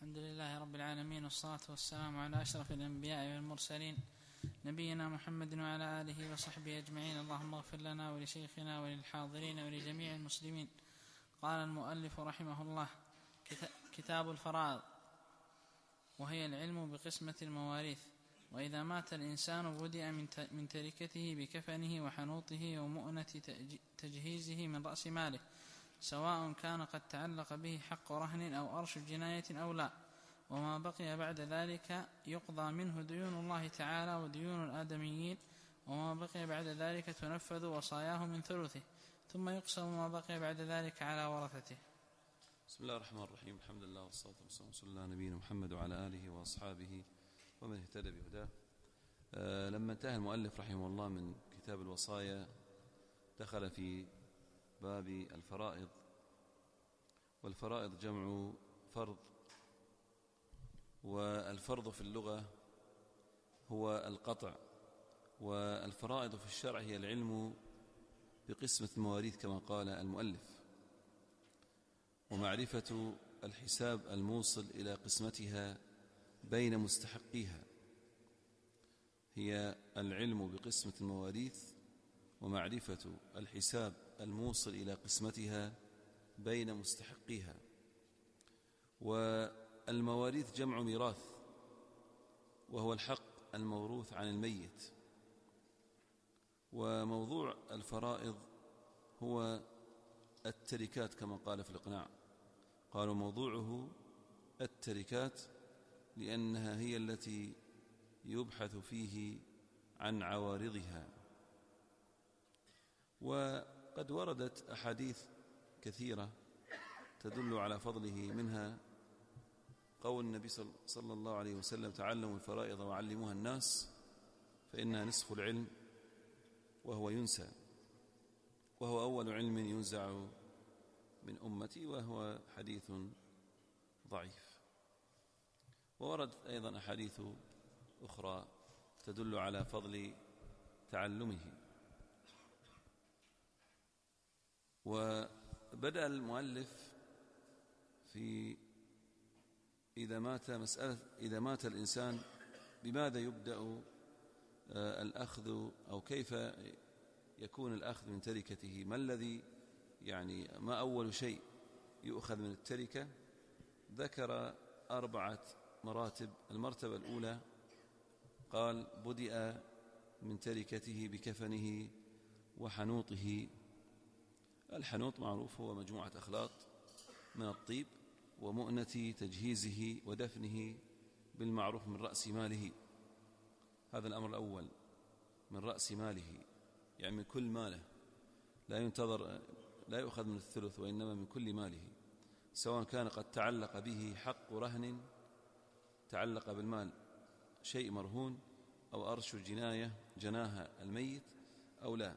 الحمد لله رب العالمين، والصلاة والسلام على أشرف الأنبياء والمرسلين نبينا محمد وعلى آله وصحبه أجمعين. اللهم اغفر لنا ولشيخنا وللحاضرين ولجميع المسلمين. قال المؤلف رحمه الله: كتاب الفرائض، وهي العلم بقسمة المواريث. وإذا مات الإنسان بدأ من تركته بكفنه وحنوطه ومؤنة تجهيزه من رأس ماله، سواء كان قد تعلق به حق رهن أو أرش جناية أو لا. وما بقي بعد ذلك يقضى منه ديون الله تعالى وديون الآدميين، وما بقي بعد ذلك تنفذ وصاياه من ثلثه، ثم يقسم ما بقي بعد ذلك على ورثته. بسم الله الرحمن الرحيم. الحمد لله والصلاة والسلام على نبينا محمد وعلى آله وأصحابه ومن اهتدى بهداه. لما انتهى المؤلف رحمه الله من كتاب الوصايا دخل في باب الفرائض. والفرائض جمع فرض، والفرض في اللغة هو القطع، والفرائض في الشرع هي العلم بقسمة المواريث كما قال المؤلف، ومعرفة الحساب الموصل إلى قسمتها بين مستحقيها. هي العلم بقسمة المواريث ومعرفة الحساب الموصل إلى قسمتها بين مستحقيها. والمواريث جمع ميراث، وهو الحق الموروث عن الميت. وموضوع الفرائض هو التركات كما قال في الإقناع، قالوا موضوعه التركات لأنها هي التي يبحث فيه عن عوارضها. وقد وردت أحاديث كثيرة تدل على فضله، منها قول النبي صلى الله عليه وسلم: تعلموا الفرائض وعلموها الناس فإنها نصف العلم وهو ينسى، وهو أول علم ينزع من أمتي، وهو حديث ضعيف. وورد أيضا أحاديث أخرى تدل على فضل تعلمه. وبدأ المؤلف في إذا مات الإنسان بماذا يبدأ الأخذ، أو كيف يكون الأخذ من تركته، ما الذي ما أول شيء يؤخذ من التركة. ذكر 4 مراتب. المرتبة الأولى قال: بدأ من تركته بكفنه وحنوطه. الحنوط معروف، هو مجموعة أخلاط من الطيب، ومؤنة تجهيزه ودفنه بالمعروف من رأس ماله. هذا الأمر الأول، من رأس ماله، يعني من كل ماله، لا ينتظر، لا يؤخذ من الثلث، وإنما من كل ماله، سواء كان قد تعلق به حق رهن، تعلق بالمال شيء مرهون، أو أرش جناية جناها الميت أو لا.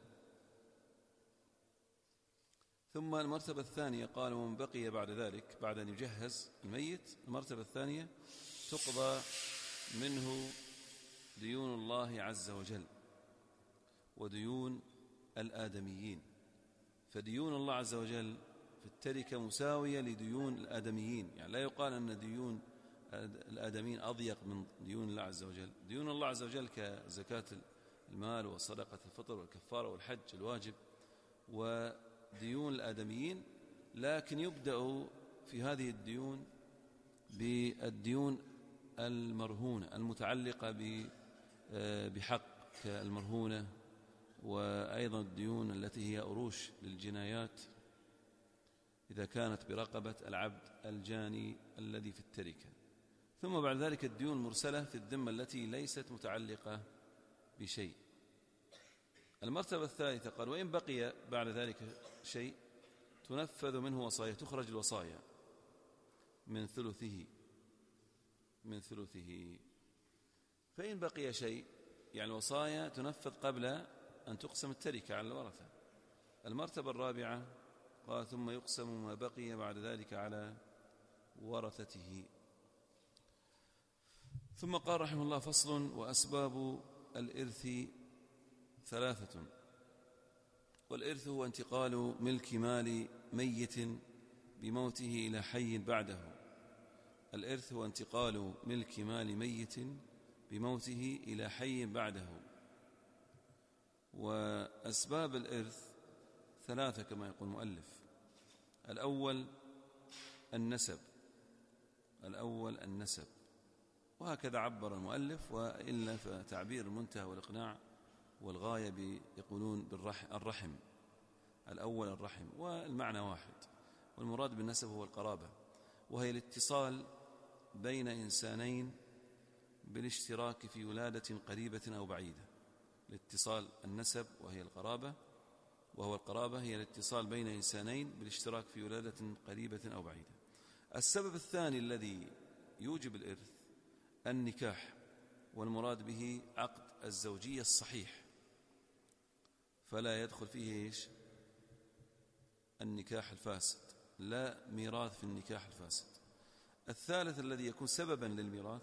ثم المرتبة الثانية قال: ومن بقي بعد ذلك، بعد أن يجهز الميت، المرتبة الثانية تقضى منه ديون الله عز وجل وديون الآدميين. فديون الله عز وجل في التركة مساوية لديون الآدميين، يعني لا يقال أن ديون الآدميين أضيق من ديون الله عز وجل. ديون الله عز وجل كزكاة المال وصدقة الفطر والكفارة والحج الواجب، وديون الآدميين. لكن يبدأ في هذه الديون بالديون المرهونة المتعلقة بحق كالمرهونة، وأيضا الديون التي هي أروش للجنايات إذا كانت برقبة العبد الجاني الذي في التركة. ثم بعد ذلك الديون المرسلة في الذمة التي ليست متعلقة بشيء. المرتبة الثالثة قال: وإن بقي بعد ذلك شيء تنفذ منه وصايا، تخرج الوصايا من ثلثه. فإن بقي شيء، يعني الوصايا تنفذ قبل أن تقسم التركة على الورثة. المرتبة الرابعة قال: ثم يقسم ما بقي بعد ذلك على ورثته. ثم قال رحمه الله: فصل: وأسباب الإرث 3. والإرث هو انتقال ملك مال ميت بموته إلى حي بعده، الإرث هو انتقال ملك مال ميت بموته إلى حي بعده. وأسباب الإرث ثلاثة كما يقول المؤلف. الأول النسب، وهكذا عبر المؤلف، وإلا فتعبير المنتهى والإقناع والغاية يقولون بالرحم. الأول الرحم، والمعنى واحد، والمراد بالنسب هو القرابة، وهي الاتصال بين إنسانين بالاشتراك في ولادة قريبة أو بعيدة. الاتصال النسب وهو القرابة هي الاتصال بين إنسانين بالاشتراك في ولادة قريبة أو بعيدة. السبب الثاني الذي يوجب الإرث النكاح، والمراد به عقد الزوجية الصحيح، فلا يدخل فيه النكاح الفاسد، لا ميراث في النكاح الفاسد. الثالث الذي يكون سببا للميراث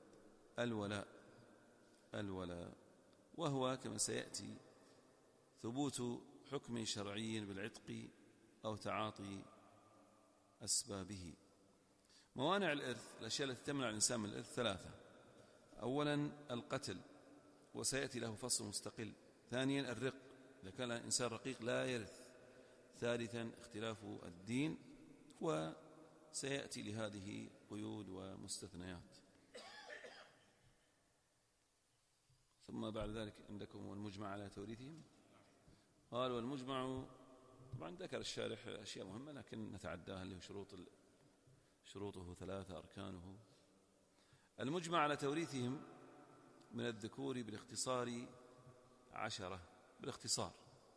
الولاء، وهو كما سيأتي ثبوت حكم شرعي بالعتق أو تعاطي أسبابه. موانع الإرث، الأشياء التي تمنع الإنسان من الإرث ثلاثة. أولا القتل، وسيأتي له فصل مستقل. ثانيا الرق، إذا كان الإنسان رقيق لا يرث. ثالثا اختلاف الدين، وسيأتي لهذه قيود ومستثنيات. ثم بعد ذلك عندكم المجمع على توريثهم. قال والمجمع، طبعا ذكر الشارح أشياء مهمة لكن نتعداها، اللي هو شروطه ثلاثة، أركانه. المجمع على توريثهم من الذكور بالاختصار 10 بالاختصار،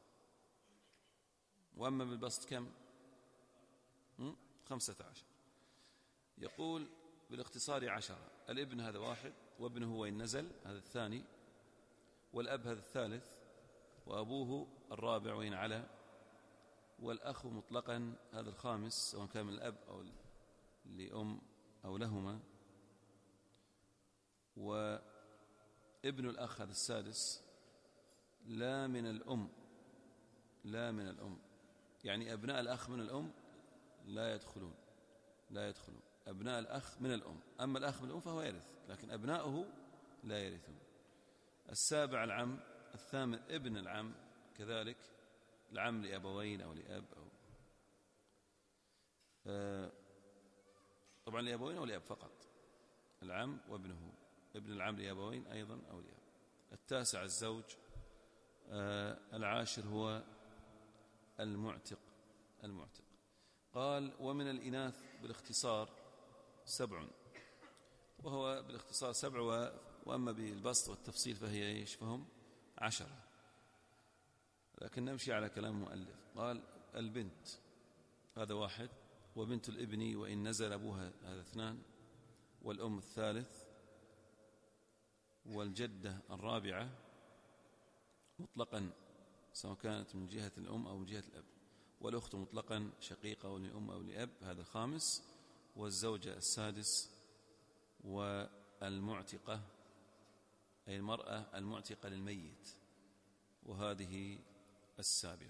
وأما بالبسط كم؟ 15. يقول بالاختصار 10. الابن هذا واحد، وابنه وإن نزل هذا الثاني، والأب هذا الثالث، وأبوه الرابع وإن علا، والأخ مطلقا هذا الخامس سواء كان من الأب أو لأم أو لهما، وابن الأخ هذا السادس، لا من الأم، يعني أبناء الأخ من الأم لا يدخلون أبناء الأخ من الأم. أما الأخ من الأم فهو يرث، لكن أبناؤه لا يرثون. السابع العم. الثامن ابن العم، كذلك العم لأبوين أو لأب طبعا لأبوين أو لأب فقط، العم وابنه، ابن العم لأبوين أيضا أو لأب. التاسع الزوج. العاشر هو المعتق. قال ومن الإناث بالاختصار 7، وهو بالاختصار 7، وأما بالبسط والتفصيل فهي فهم 10، لكن نمشي على كلام المؤلف. قال البنت هذا 1، وبنت الابن وإن نزل أبوها هذا 2، والأم الثالث، والجدة الرابعة مطلقا سواء كانت من جهة الأم أو من جهة الأب، والأخت مطلقا شقيقة أو لأم أو لأب هذا 5، والزوجة 6، والمعتقة أي المرأة المعتقة للميت وهذه 7.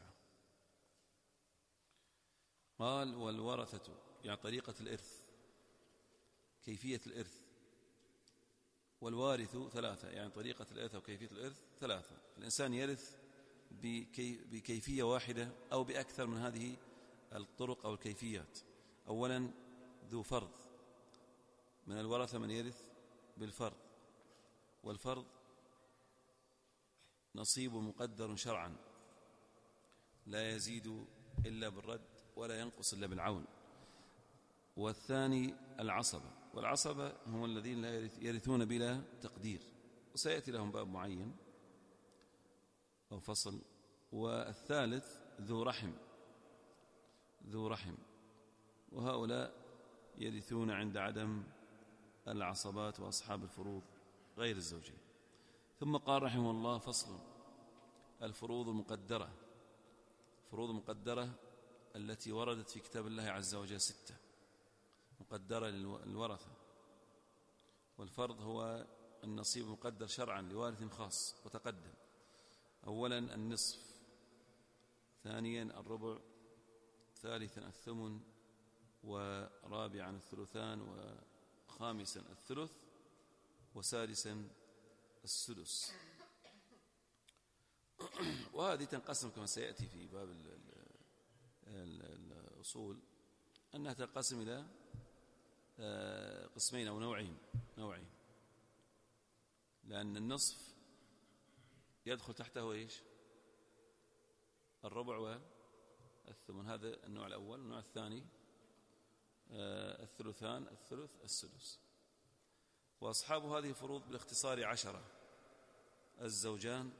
قال والورثة، يعني طريقة الإرث، كيفية الإرث. والوارث 3، يعني طريقة الإرث وكيفية الإرث 3. الإنسان يرث بكيفية واحدة أو بأكثر من هذه الطرق أو الكيفيات. أولا ذو فرض، من الورثة من يرث بالفرض، والفرض نصيب مقدر شرعا لا يزيد إلا بالرد ولا ينقص إلا بالعون. والثاني العصبة، والعصبة هم الذين لا يرثون بلا تقدير، وسيأتي لهم باب معين أو فصل. والثالث ذو رحم، وهؤلاء يرثون عند عدم العصبات وأصحاب الفروض غير الزوجين. ثم قال رحمه الله فصل. الفروض المقدرة، فروض مقدرة التي وردت في كتاب الله عز وجل 6 مقدرة للورثة. والفرض هو النصيب مقدر شرعا لوارث خاص وتقدم. أولا النصف، ثانيا الربع، ثالثا الثمن، ورابعا الثلثان، وخامسا الثلث وسادسا السدس. وهذه تنقسم كما سيأتي في باب الأصول أنها تنقسم إلى قسمين أو نوعين، لأن النصف يدخل تحته إيش؟ الربع والثمن، هذا النوع الأول. النوع الثاني الثلثان، الثلث، السدس. وأصحاب هذه الفروض بالاختصار 10: الزوجان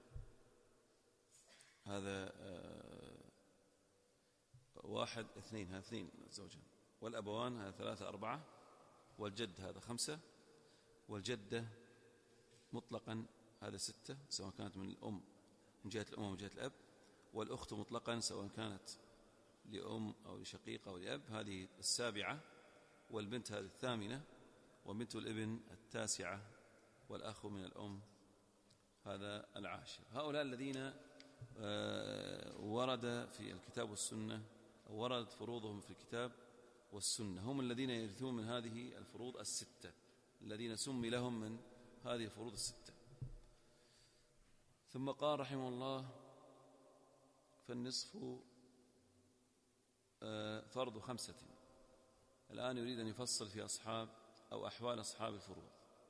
هذا 1 2، هذا 2 الزوجان، والأبوان هذا 3 4، والجد هذا 5، والجدة مطلقا هذا 6 سواء كانت من الأم من جهة الأم أو من جهة الأب، والأخت مطلقا سواء كانت لأم أو لشقيقة أو لأب هذه 7، والبنت هذه 8، وبنت الابن 9، والأخ من الأم هذا 10. هؤلاء الذين ورد في الكتاب والسنة أو وردت فروضهم في الكتاب والسنة هم الذين يرثون من هذه الفروض 6، الذين سمي لهم من هذه الفروض 6. ثم قال رحمه الله: فالنصف فرض 5. الآن يريد أن يفصل في أصحاب أو أحوال أصحاب الفروض،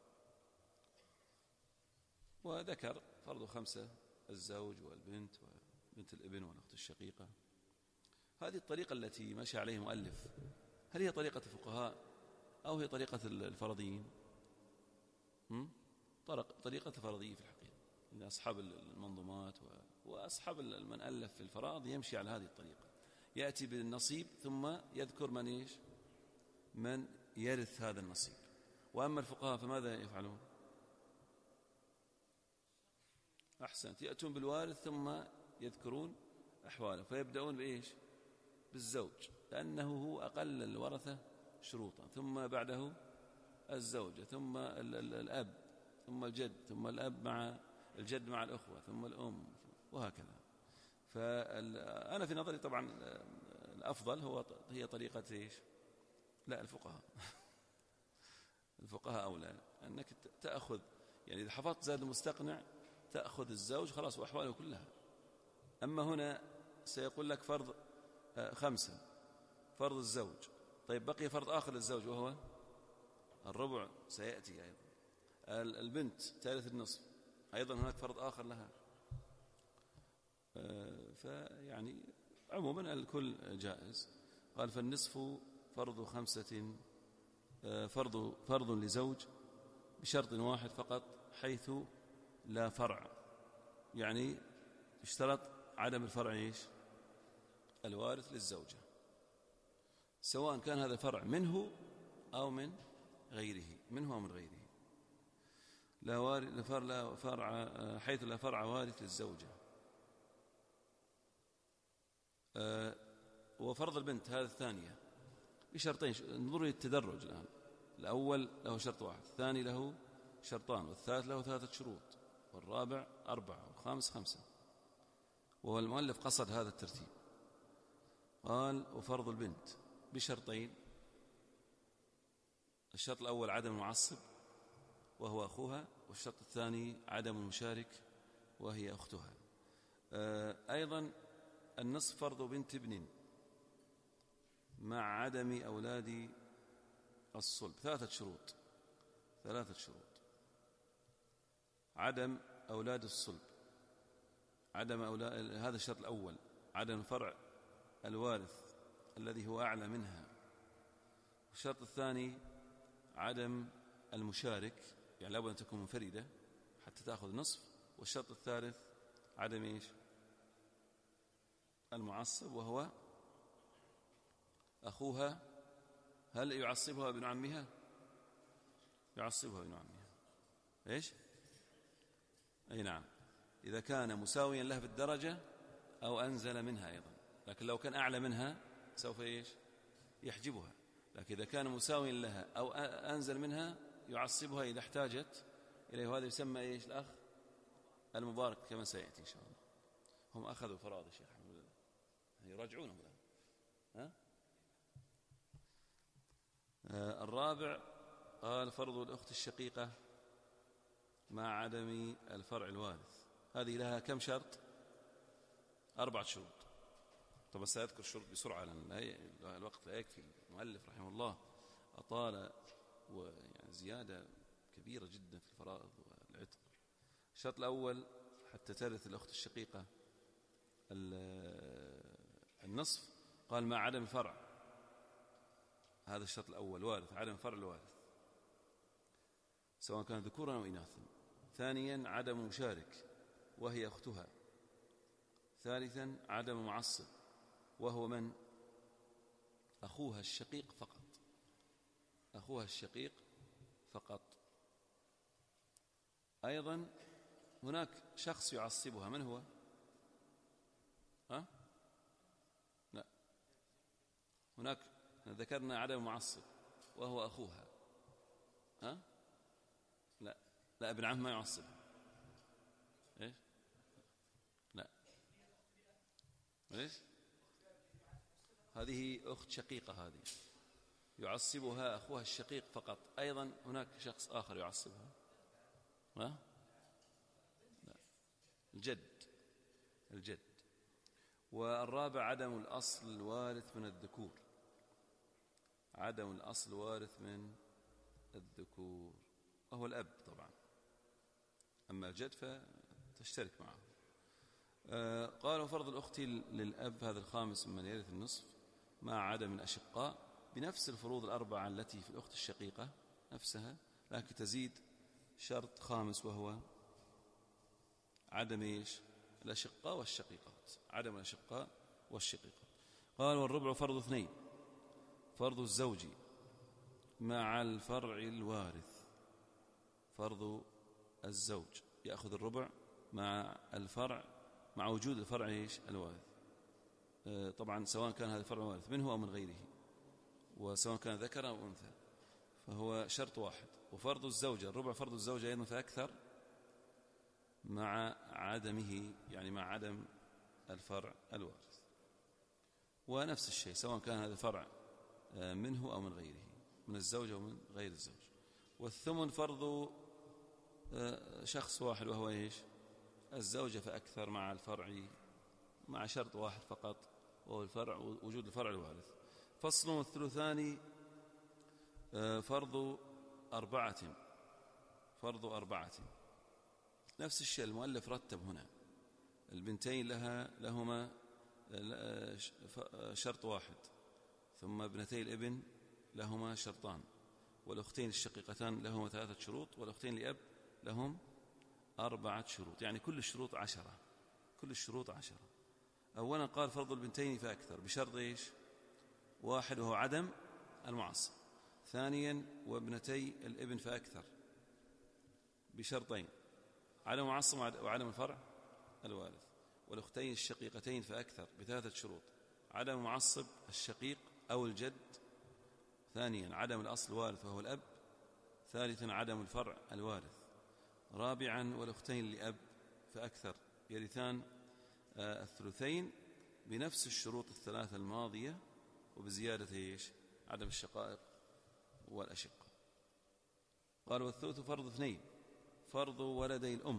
وذكر فرض 5: الزوج والبنت وبنت الابن والأخت الشقيقة. هذه الطريقة التي مشى عليه المؤلف، هل هي طريقة الفقهاء أو هي طريقة الفرضيين؟ طريقة الفرضيين في الحقيقة، إن أصحاب المنظومات وأصحاب من ألف في الفرائض يمشي على هذه الطريقة، يأتي بالنصيب ثم يذكر من إيش؟ من يرث هذا النصيب. وأما الفقهاء فماذا يفعلون؟ أحسنت، يأتون بالوارث ثم يذكرون أحواله، فيبدأون بإيش؟ بالزوج، لأنه هو أقل الورثة شروطا، ثم بعده الزوجة، ثم الأب، ثم الجد، ثم الأب مع الجد مع الأخوة، ثم الأم، وهكذا. فأنا في نظري طبعا الأفضل هي طريقة إيش؟ لا، الفقهاء أولى، أنك تأخذ، يعني إذا حفظت زاد المستقنع تأخذ الزوج خلاص وأحواله كلها. أما هنا سيقول لك فرض 5، فرض الزوج، طيب بقي فرض آخر للزوج وهو الربع، سيأتي أيضا. البنت ثالث النصف، أيضا هناك فرض آخر لها. فيعني عموما الكل جائز. قال: فالنصف فرض 5، فرض لزوج بشرط واحد فقط، حيث لا فرع، يعني اشترط عدم الفرع إيش؟ الوارث للزوجة، سواء كان هذا فرع منه أو من غيره، لا فرع، حيث لا فرع وارث للزوجة. وفرض البنت هذا الثانية بشرطين، انظروا للتدرج الآن. الأول له شرط واحد، الثاني له شرطان، والثالث له 3 شروط، والرابع 4، والخامس 5. وهو المؤلف قصد هذا الترتيب. قال: وفرض البنت بشرطين: الشرط الأول عدم المعصب وهو أخوها، والشرط الثاني عدم المشارك وهي أختها. أيضا النصف فرض بنت ابن مع عدم أولاد الصلب، 3 شروط. عدم أولاد الصلب، هذا الشرط الأول، عدم فرع الوارث الذي هو أعلى منها. الشرط الثاني عدم المشارك، يعني لابد أن تكون منفردة حتى تأخذ نصف. والشرط الثالث عدم إيش؟ المعصب وهو أخوها. هل يعصبها ابن عمها؟ يعصبها ابن عمها. إيش؟ أي نعم، إذا كان مساويا لها في الدرجة أو أنزل منها أيضا. لكن لو كان أعلى منها سوف إيش؟ يحجبها. لكن إذا كان مساويا لها أو أنزل منها يعصبها إذا احتاجت إليه. وهذا يسمى إيش؟ الأخ المبارك، كما سيأتي إن شاء الله. هم أخذوا فراغ الشيخ الحمد لله، يراجعونهم الآن. الرابع قال فرض الأخت الشقيقة مع عدم الفرع الوارث، هذه لها كم شرط؟ 4 شروط. طبعا سأذكر الشروط بسرعة لأن الوقت لا يكفي. المؤلف رحمه الله أطال ويعني زيادة كبيرة جدا في الفرائض والعتق. الشرط الأول حتى ترث الأخت الشقيقة النصف، قال مع عدم الفرع، هذا الشرط الأول وارث، عدم الفرع الوارث سواء كان ذكورا أو إناثا. ثانيا عدم مشارك وهي أختها. ثالثا عدم معصب وهو من؟ أخوها الشقيق فقط، أخوها الشقيق فقط. أيضا هناك شخص يعصبها، من هو؟ لا، هناك ذكرنا عدم معصب وهو أخوها. لا ابن عم ما يعصب. إيش؟ لا، إيش؟ هذه أخت شقيقة، هذه يعصبها أخوها الشقيق فقط. أيضا هناك شخص آخر يعصبها. لا، الجد. والرابع عدم الأصل الوارث من الذكور، عدم الأصل الوارث من الذكور وهو الأب طبعا، أما الجد فتشترك معه. قالوا فرض الأخت للأب، هذا الخامس ممن يرث النصف، مع عدم الأشقاء بنفس الفروض الأربعة التي في الأخت الشقيقة نفسها، لكن تزيد شرط خامس وهو عدم إيش؟ الأشقاء والشقيقات، عدم الأشقاء والشقيقات. قال والربع فرض 2، فرض الزوج مع الفرع الوارث. فرض الزوج يأخذ الربع مع الفرع، مع وجود الفرع إيش؟ الوارث. طبعا سواء كان هذا الفرع الوارث منه أو من غيره، وسواء كان ذكر أو أنثى، فهو شرط واحد. وفرض الزوجة الربع فرض الزوجة أيضا فأكثر مع عدمه، يعني مع عدم الفرع الوارث. ونفس الشيء سواء كان هذا الفرع منه أو من غيره، من الزوج أو من غير الزوج. والثمن فرض شخص واحد وهو إيش؟ الزوجة فأكثر مع الفرع، مع شرط واحد فقط وهو الفرع، وجود الفرع الوارث. فصل والثلثان فرض 4، فرض 4. نفس الشيء المؤلف رتب هنا البنتين لهما شرط واحد، ثم ابنتي الابن لهما شرطان، والأختين الشقيقتان لهما 3 شروط، والأختين لأب لهم 4 شروط، يعني كل الشروط 10، كل الشروط 10. أولا قال فرض البنتين فأكثر بشرط إيش؟ واحد وهو عدم المعصب. ثانيا وابنتي الابن فأكثر بشرطين، عدم المعصب وعدم الفرع الوارث. والأختين الشقيقتين فأكثر ب3 شروط، عدم معصب الشقيق أو الجد. ثانيا عدم الأصل الوارث وهو الأب. ثالثا عدم الفرع الوارث. رابعا والأختين لأب فأكثر يرثان الثلثين بنفس الشروط 3 الماضية، وبزيادة إيش؟ عدم الشقائق والأشقة. قال والثلث فرض 2، فرض ولدي الأم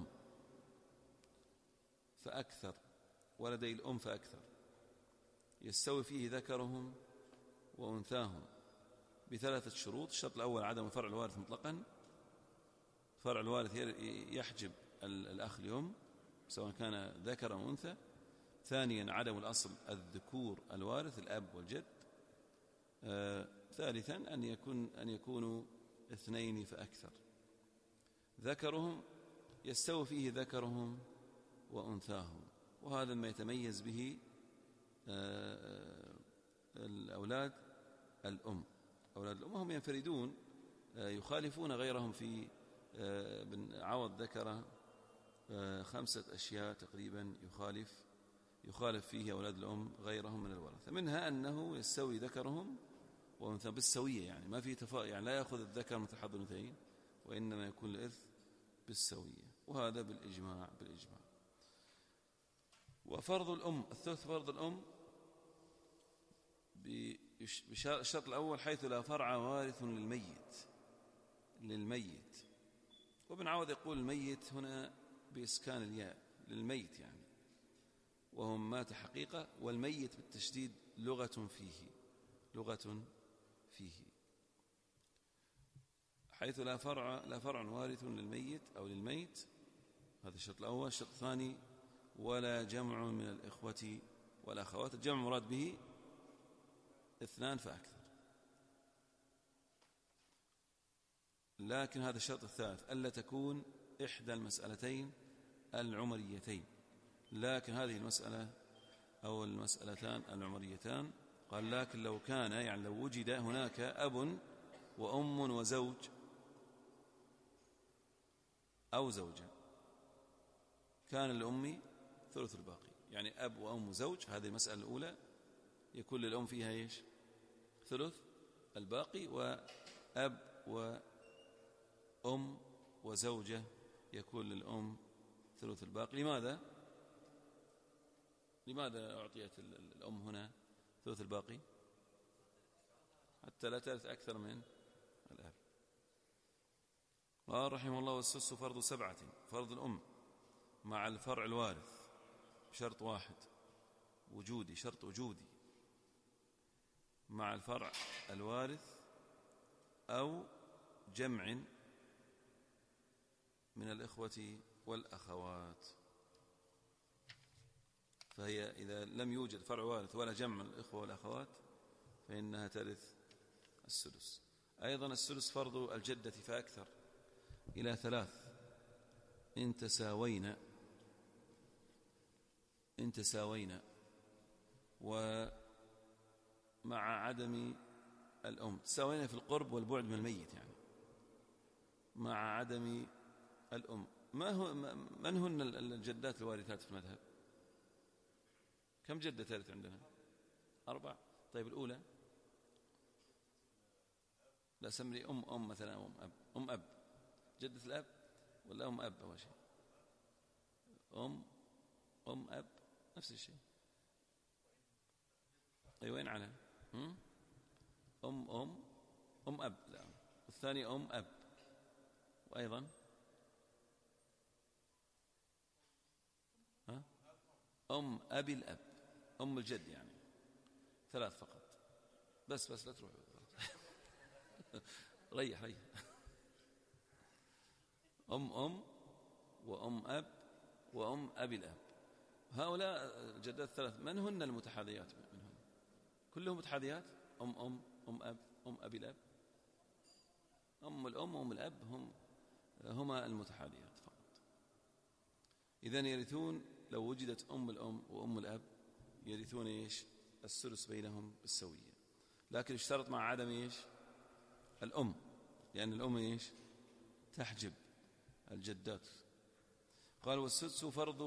فأكثر، ولدي الأم فأكثر يستوي فيه ذكرهم وأنثاهم ب3 شروط. الشرط الأول عدم الفرع الوارث مطلقا، فرع الوارث يحجب الأخ الأم سواء كان ذكر أو أنثى. ثانيا عدم الأصل الذكور الوارث الأب والجد. ثالثا أن يكونوا 2 فأكثر. ذكرهم يستوي فيه ذكرهم وأنثاهم، وهذا ما يتميز به الأولاد الأم. أولاد الأم هم ينفردون، يخالفون غيرهم في عوض ذكر 5 أشياء تقريبا يخالف فيه أولاد الأم غيرهم من الورثة، منها أنه يستوي ذكرهم وأنثى بالسوية، يعني ما في يعني لا يأخذ الذكر مثل حظ الأنثيين، وإنما يكون الإرث بالسوية، وهذا بالإجماع. وفرض الأم الثلث فرض الأم بالشرط الأول حيث لا فرع وارث للميت، للميت. وابن عوض يقول الميت هنا بإسكان الياء للميت يعني، وهو مات حقيقة، والميت بالتشديد لغة فيه، حيث لا فرع وارث للميت أو للميت. هذا الشرط الأول. الشرط الثاني ولا جمع من الإخوة والأخوات. الجمع مراد به 2 فأكثر، لكن هذا الشرط الثالث ألا تكون إحدى المسألتين العمريتين. لكن هذه المسألة أو المسألتان العمريتان قال لكن لو كان، يعني لو وجد هناك أب وأم وزوج أو زوجة، كان الأم ثلث الباقي. يعني أب وأم وزوج، هذه المسألة الأولى، يكون للأم فيها إيش؟ ثلث الباقي. وأب وأم وزوجة يكون للأم ثلث الباقي. لماذا أعطيت الأم هنا ثلث الباقي؟ حتى لا ترث أكثر من الأب. قال رحمه الله والسدس فرض 7. فرض الأم مع الفرع الوارث بشرط واحد وجودي، شرط وجودي، مع الفرع الوارث أو جمع من الإخوة والأخوات. فهي إذا لم يوجد فرع وارث ولا جمع من الإخوة والأخوات فإنها ترث السدس. أيضا السدس فرض الجدة فأكثر إلى 3 إن تساوينا ومع عدم الأم. تساوينا في القرب والبعد من الميت، يعني مع عدم الأم. من هن الجدات الوارثات في المذهب؟ كم جدة ترث عندنا؟ 4. طيب الأولى لا سمري أم مثلا، أم أب، جدة الأب ولا أم أب أول شيء؟ أم أب نفس الشيء. أي وين على أم أب؟ لا، والثاني أم أب، وأيضا أم أبي الأب، أم الجد، يعني 3 فقط. بس لا تروح ريح أم وأم أب وأم أبي الأب. هؤلاء الجدات 3 من هن المتحاذيات منهم؟ كلهم متحاذيات؟ أم أب، أم أبي الأب، أم الأم وأم الأب هما المتحاذيات فقط. إذن يرثون لو وجدت أم الأم وأم الأب، يرثون إيش؟ السدس بينهم بالسوية. لكن اشترط مع عدم إيش؟ الأم، لأن الأم إيش؟ تحجب الجدات. قال والسدس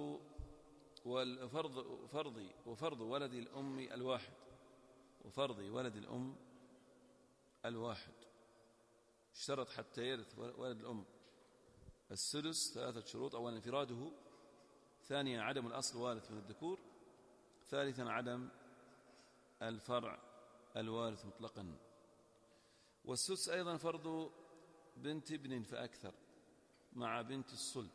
وفرض ولد الأم الواحد، وفرض ولد الأم الواحد. اشترط حتى يرث ولد الأم السدس 3 شروط: أولا انفراده، ثانيا عدم الأصل وارث من الذكور، ثالثا عدم الفرع الوارث مطلقا. والسدس أيضا فرض بنت ابن فأكثر مع بنت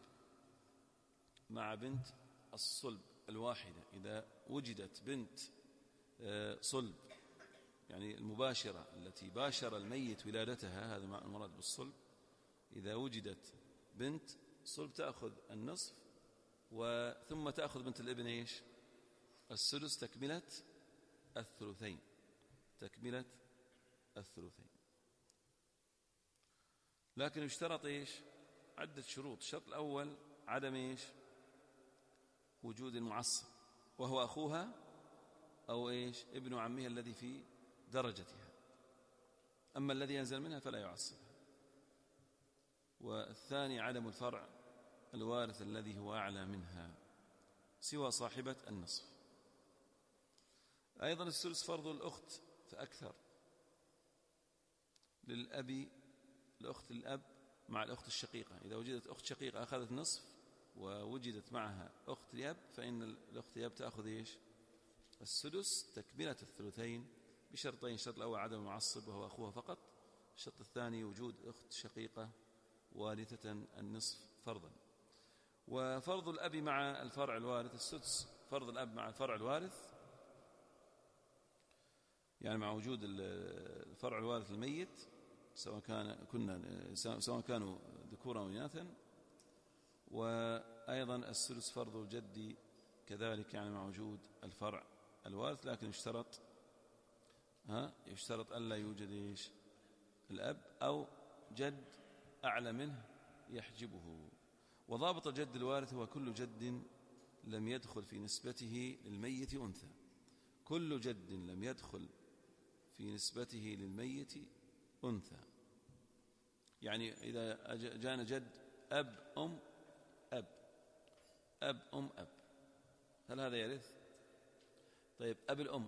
الصلب الواحدة. إذا وجدت بنت صلب، يعني المباشرة التي باشر الميت ولادتها، هذا المراد بالصلب. إذا وجدت بنت صلب تأخذ النصف، ثم تأخذ بنت الابن إيش؟ السدس تكملة الثلثين. لكن يشترط إيش؟ عدة شروط. الشرط الأول عدم إيش؟ وجود المعصب، وهو أخوها أو إيش؟ ابن عمها الذي في درجتها. أما الذي ينزل منها فلا يعصبها. والثاني عدم الفرع الوارث الذي هو أعلى منها سوى صاحبة النصف. أيضا الثلث فرض الأخت فأكثر للأب، الأخت الأب مع الأخت الشقيقة. إذا وجدت أخت شقيقة أخذت نصف، ووجدت معها أخت الأب، فإن الأخت الأب تأخذ إيش؟ السدس تكملة الثلثين بشرطين: الشرط الأول عدم المعصب وهو أخوها فقط، الشرط الثاني وجود أخت شقيقة وارثة النصف فرضا. وفرض الأب مع الفرع الوارث السدس. فرض الأب مع الفرع الوارث يعني مع وجود الفرع الوارث الميت سواء كانوا ذكورا أو إناثا. وأيضا السدس فرض الجد كذلك يعني مع وجود الفرع الوارث، لكن يشترط ألا يوجد الأب أو جد أعلى منه يحجبه. وضابط الجد الوارث هو كل جد لم يدخل في نسبته للميت أنثى. كل جد لم يدخل في نسبته للميت أنثى، يعني إذا جاءنا جد أب أم أب، أب أم أب، هل هذا يرث؟ طيب أب الأم،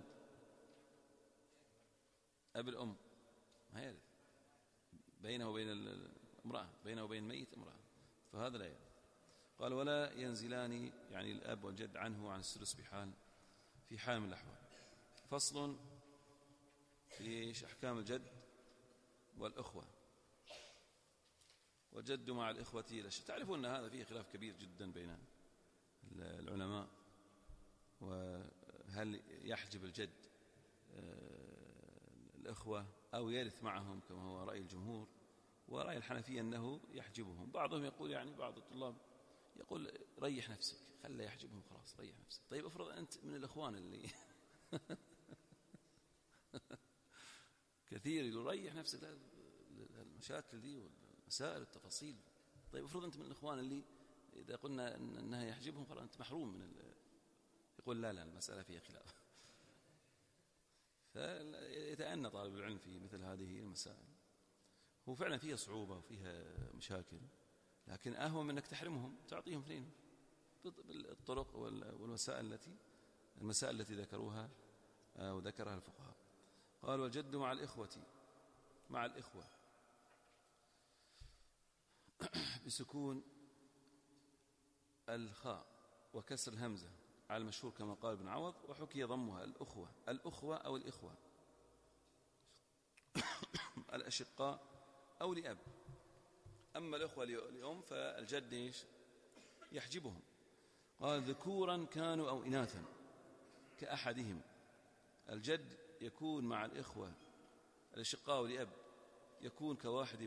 أب الأم ما يرث، بينه وبين الامرأة، بينه وبين الميت امرأة، فهذا لا يرث. قال ولا ينزلان يعني الأب والجد عنه عن السدس في حال من الأحوال. فصل في أحكام الجد والأخوة. والجد مع الإخوة تعرفون أن هذا فيه خلاف كبير جدا بين العلماء، وهل يحجب الجد الأخوة أو يرث معهم كما هو رأي الجمهور. ورأي الحنفية أنه يحجبهم. بعضهم يقول يعني بعض الطلاب يقول ريح نفسك، خلي يحجبهم خلاص، ريح نفسك. طيب افرض أنت من الإخوان اللي كثير يقول ريح نفسك، المشاكل دي والمسائل والتفاصيل. طيب افرض أنت من الإخوان اللي إذا قلنا أنها يحجبهم خلاص أنت محروم من يقول لا المسألة فيها خلاف. فيتأنى طالب العلم في مثل هذه المسائل. هو فعلا فيها صعوبة وفيها مشاكل، لكن أهون من أنك تحرمهم، تعطيهم اثنين بالطرق والوسائل المسائل التي ذكروها وذكرها الفقهاء. قال والجد مع الإخوة بسكون الخاء وكسر الهمزة على المشهور كما قال ابن عوض، وحكي ضمها الأخوة أو الإخوة الأشقاء أو لأب. أما الأخوة لأم فالجد يحجبهم. قال ذكورا كانوا أو إناثا كأحدهم. الجد يكون مع الإخوة الأشقاء لأب يكون كواحد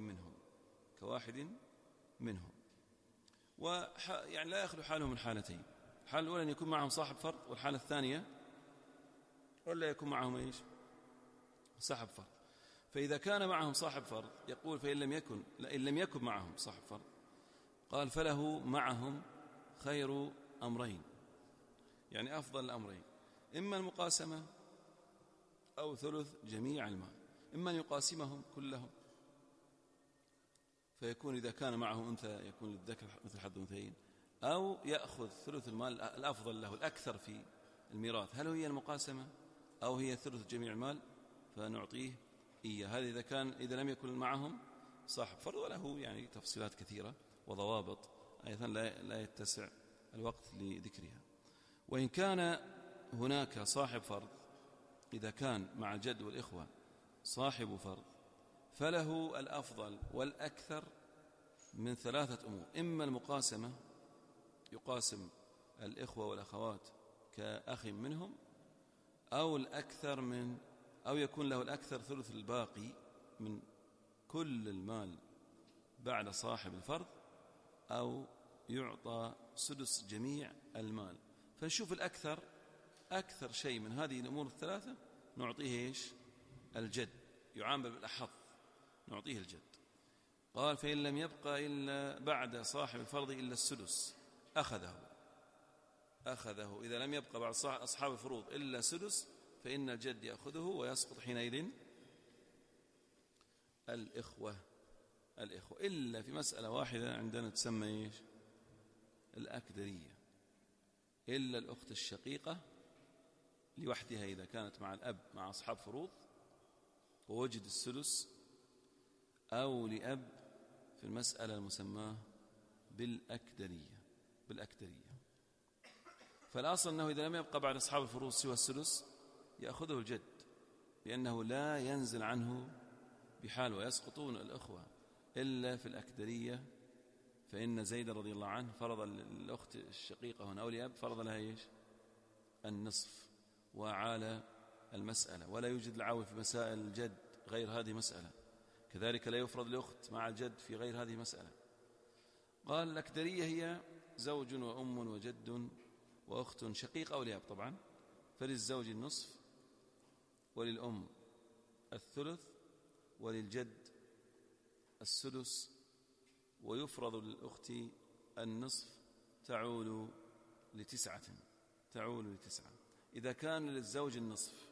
منهم. ويعني لا يخلو حاله من حالتين. الحالة الأولى أن يكون معهم صاحب فرض، والحالة الثانية ولا يكون معهم صاحب فرض. فإذا كان معهم صاحب فرض يقول فإن لم يكن معهم صاحب فرض قال فله معهم خير أمرين، يعني أفضل الأمرين، إما المقاسمة أو ثلث جميع المال، إما أن يقاسمهم كلهم فيكون إذا كان معه أنثى يكون للذكر مثل حظ الأنثيين، أو يأخذ ثلث المال الأفضل له الأكثر في الميراث. هل هي المقاسمة أو هي ثلث جميع المال فنعطيه إياه. هذا إذا لم يكن معهم صاحب فرض، وله يعني تفصيلات كثيرة وضوابط أيضا لا يتسع الوقت لذكرها. وإن كان هناك صاحب فرض، إذا كان مع الجد والإخوة صاحب فرض فله الأفضل والأكثر من 3 أمور: إما المقاسمة يقاسم الإخوة والأخوات كأخ منهم، أو يكون له الأكثر ثلث الباقي من كل المال بعد صاحب الفرض، أو يعطى سدس جميع المال. فنشوف أكثر شيء من هذه الأمور الثلاثة نعطيه الجد، يعامل بالأحظ نعطيه الجد. قال فإن لم يبقى إلا بعد صاحب الفرض إلا السدس أخذه. إذا لم يبقى بعد أصحاب الفروض إلا سدس فإن الجد يأخذه، ويسقط حينئذ الإخوة إلا في مسألة واحدة عندنا تسمى الأكدرية، إلا الأخت الشقيقة لوحدها إذا كانت مع الأب مع أصحاب فروض ووجد السدس، أو لأب في المسألة المسماة بالأكدرية. فالأصل أنه إذا لم يبقى بعد أصحاب الفروض سوى السدس يأخذه الجد، لأنه لا ينزل عنه بحال، ويسقطون الأخوة إلا في الأكدرية، فإن زيد رضي الله عنه فرض الأخت الشقيقة هنا أو الأب فرض لها إيش؟ النصف، وعال المسألة. ولا يوجد العول في مسائل الجد غير هذه مسألة، كذلك لا يفرض الأخت مع الجد في غير هذه مسألة. قال الأكدرية هي زوج وأم وجد وأخت شقيق أو لأب طبعا، فللزوج النصف وللأم الثلث وللجد السدس، ويفرض للأخت النصف تعول لتسعة. إذا كان للزوج النصف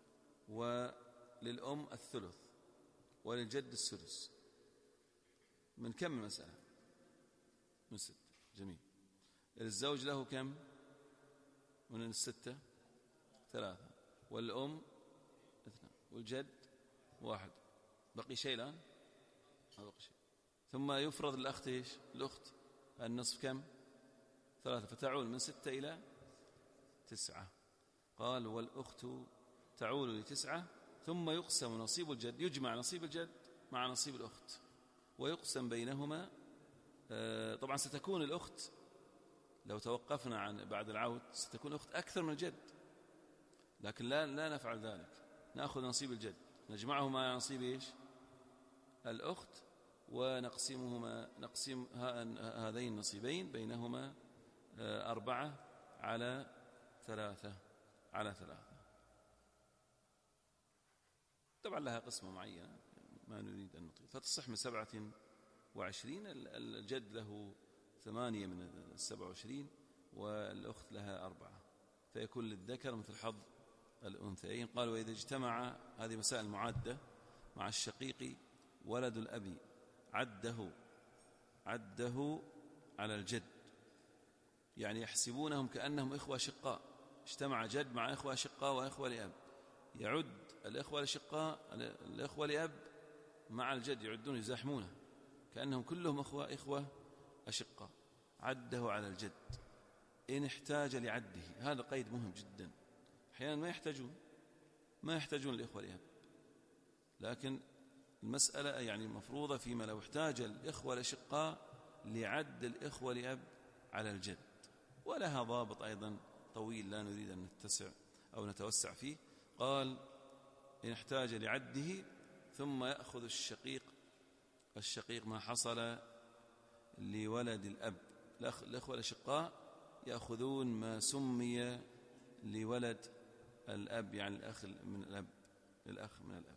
وللأم الثلث وللجد السدس، من كم المسألة؟ من 6. جميل. الزوج له كم من 6؟ 3. والأم 2 والجد 1. بقي شيء الآن؟ ما بقي شيء. ثم يفرض الأخت إيش؟ الأخت النصف كم؟ 3، فتعول من 6 إلى 9. قال والأخت تعول ل9، ثم يقسم نصيب الجد، يجمع نصيب الجد مع نصيب الأخت ويقسم بينهما. طبعا ستكون الأخت لو توقفنا عن بعد العود ستكون الأخت أكثر من الجد، لكن لا نفعل ذلك، نأخذ نصيب الجد نجمعه مع نصيب إيش؟ الأخت، نقسم هذين النصيبين بينهما 4/3. طبعا لها قسمة معينة ما نريد أن نطيل، فتصح من 27. الجد له 8 من 27 والأخت لها 4، فيكون للذكر مثل حظ الأنثيين. قال وإذا اجتمع، هذه مسائل معدة، مع الشقيق ولد الأب عده على الجد، يعني يحسبونهم كأنهم إخوة شقاء. اجتمع جد مع إخوة شقاء وإخوة لأب، يعد الإخوة الشقاء الإخوة لأب مع الجد، يعدون يزاحمونه كأنهم كلهم إخوة أشقاء، عده على الجد إن احتاج لعده. هذا قيد مهم جدا. أحيانا ما يحتاجون الإخوة لأب، لكن المسألة يعني مفروضة فيما لو احتاج الإخوة الأشقاء لعد الإخوة لأب على الجد، ولها ضابط أيضا طويل لا نريد أن نتسع أو نتوسع فيه. قال إن احتاج لعده، ثم يأخذ الشقيق ما حصل لولد الأب. الأخوة الأشقاء يأخذون ما سمي لولد الأب، يعني الأخ من الأب،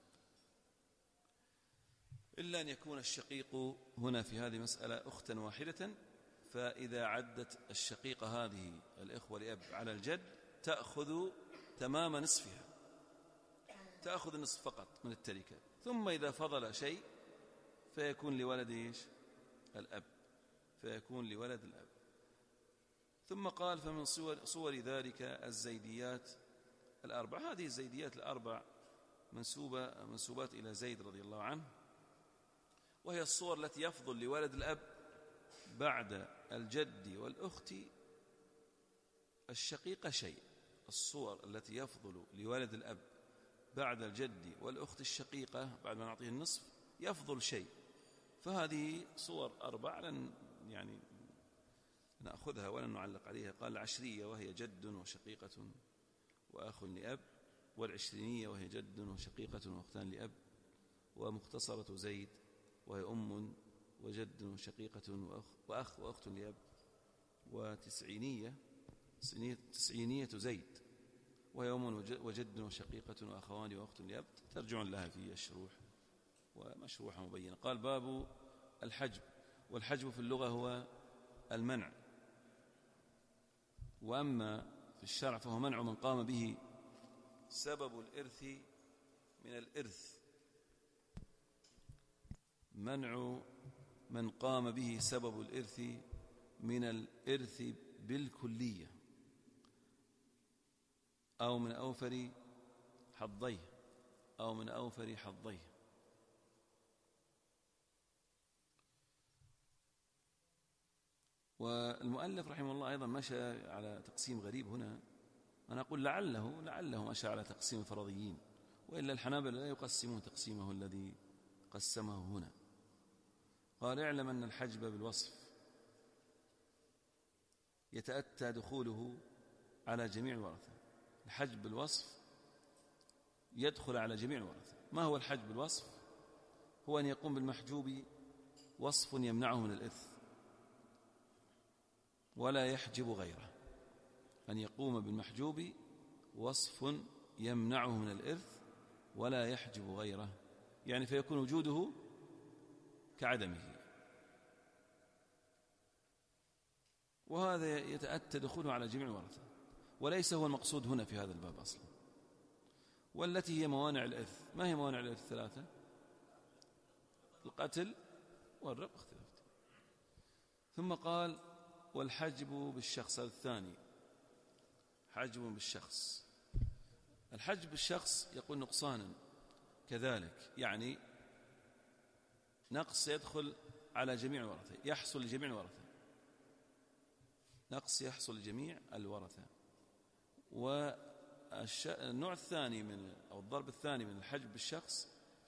إلا أن يكون الشقيق هنا في هذه مسألة أختا واحدة، فإذا عدت الشقيقة هذه الإخوة لأب على الجد تأخذ تمام نصفها، تأخذ النصف فقط من التركة، ثم إذا فضل شيء فيكون لولد الأب، ثم قال فمن صور ذلك الزيديات الأربع. هذه الزيديات الأربع منسوبات إلى زيد رضي الله عنه، وهي الصور التي يفضل لولد الأب بعد الجد والأخت الشقيقة شيء. الصور التي يفضل لولد الأب بعد الجد والأخت الشقيقة بعد ما نعطيه النصف يفضل شيء، فهذه صور 4 يعني نأخذها ولن نعلق عليها. قال العشرية وهي جد وشقيقة وأخ لأب، والعشرينية وهي جد وشقيقة وأختان لأب، ومختصرة زيد وهي أم وجد وشقيقة وأخ وأخت لأب، وتسعينية زيد وهي أم وجد وشقيقة وأخوان وأخت لأب، ترجعون لها في الشروح ومشروحة مبينة. قال باب الحجب. والحجب في اللغة هو المنع، وأما في الشرع فهو منع من قام به سبب الإرث من الإرث، منع من قام به سبب الإرث من الإرث بالكلية أو من أوفر حظيه. والمؤلف رحمه الله أيضا مشى على تقسيم غريب هنا. أنا أقول لعله مشى على تقسيم الفرضيين، وإلا الحنابلة لا يقسمون تقسيمه الذي قسمه هنا. قال اعلم أن الحجب بالوصف يتأتى دخوله على جميع الورثة. الحجب بالوصف يدخل على جميع الورثة. ما هو الحجب بالوصف؟ هو أن يقوم بالمحجوب وصف يمنعه من الإرث ولا يحجب غيره. أن يقوم بالمحجوب وصف يمنعه من الإرث ولا يحجب غيره، يعني فيكون وجوده كعدمه. وهذا يتأتى دخوله على جميع الورثة، وليس هو المقصود هنا في هذا الباب أصلا. والتي هي موانع الإرث. ما هي موانع الإرث ثلاثة؟ القتل والرق اختلفت. ثم قال والحجب بالشخص الثاني. حجب بالشخص. الحجب بالشخص يقول نقصانا كذلك، يعني نقص يدخل على جميع الورثة، يحصل لجميع الورثة، نقص يحصل لجميع الورثة. والنوع الثاني من أو الضرب الثاني من الحجب بالشخص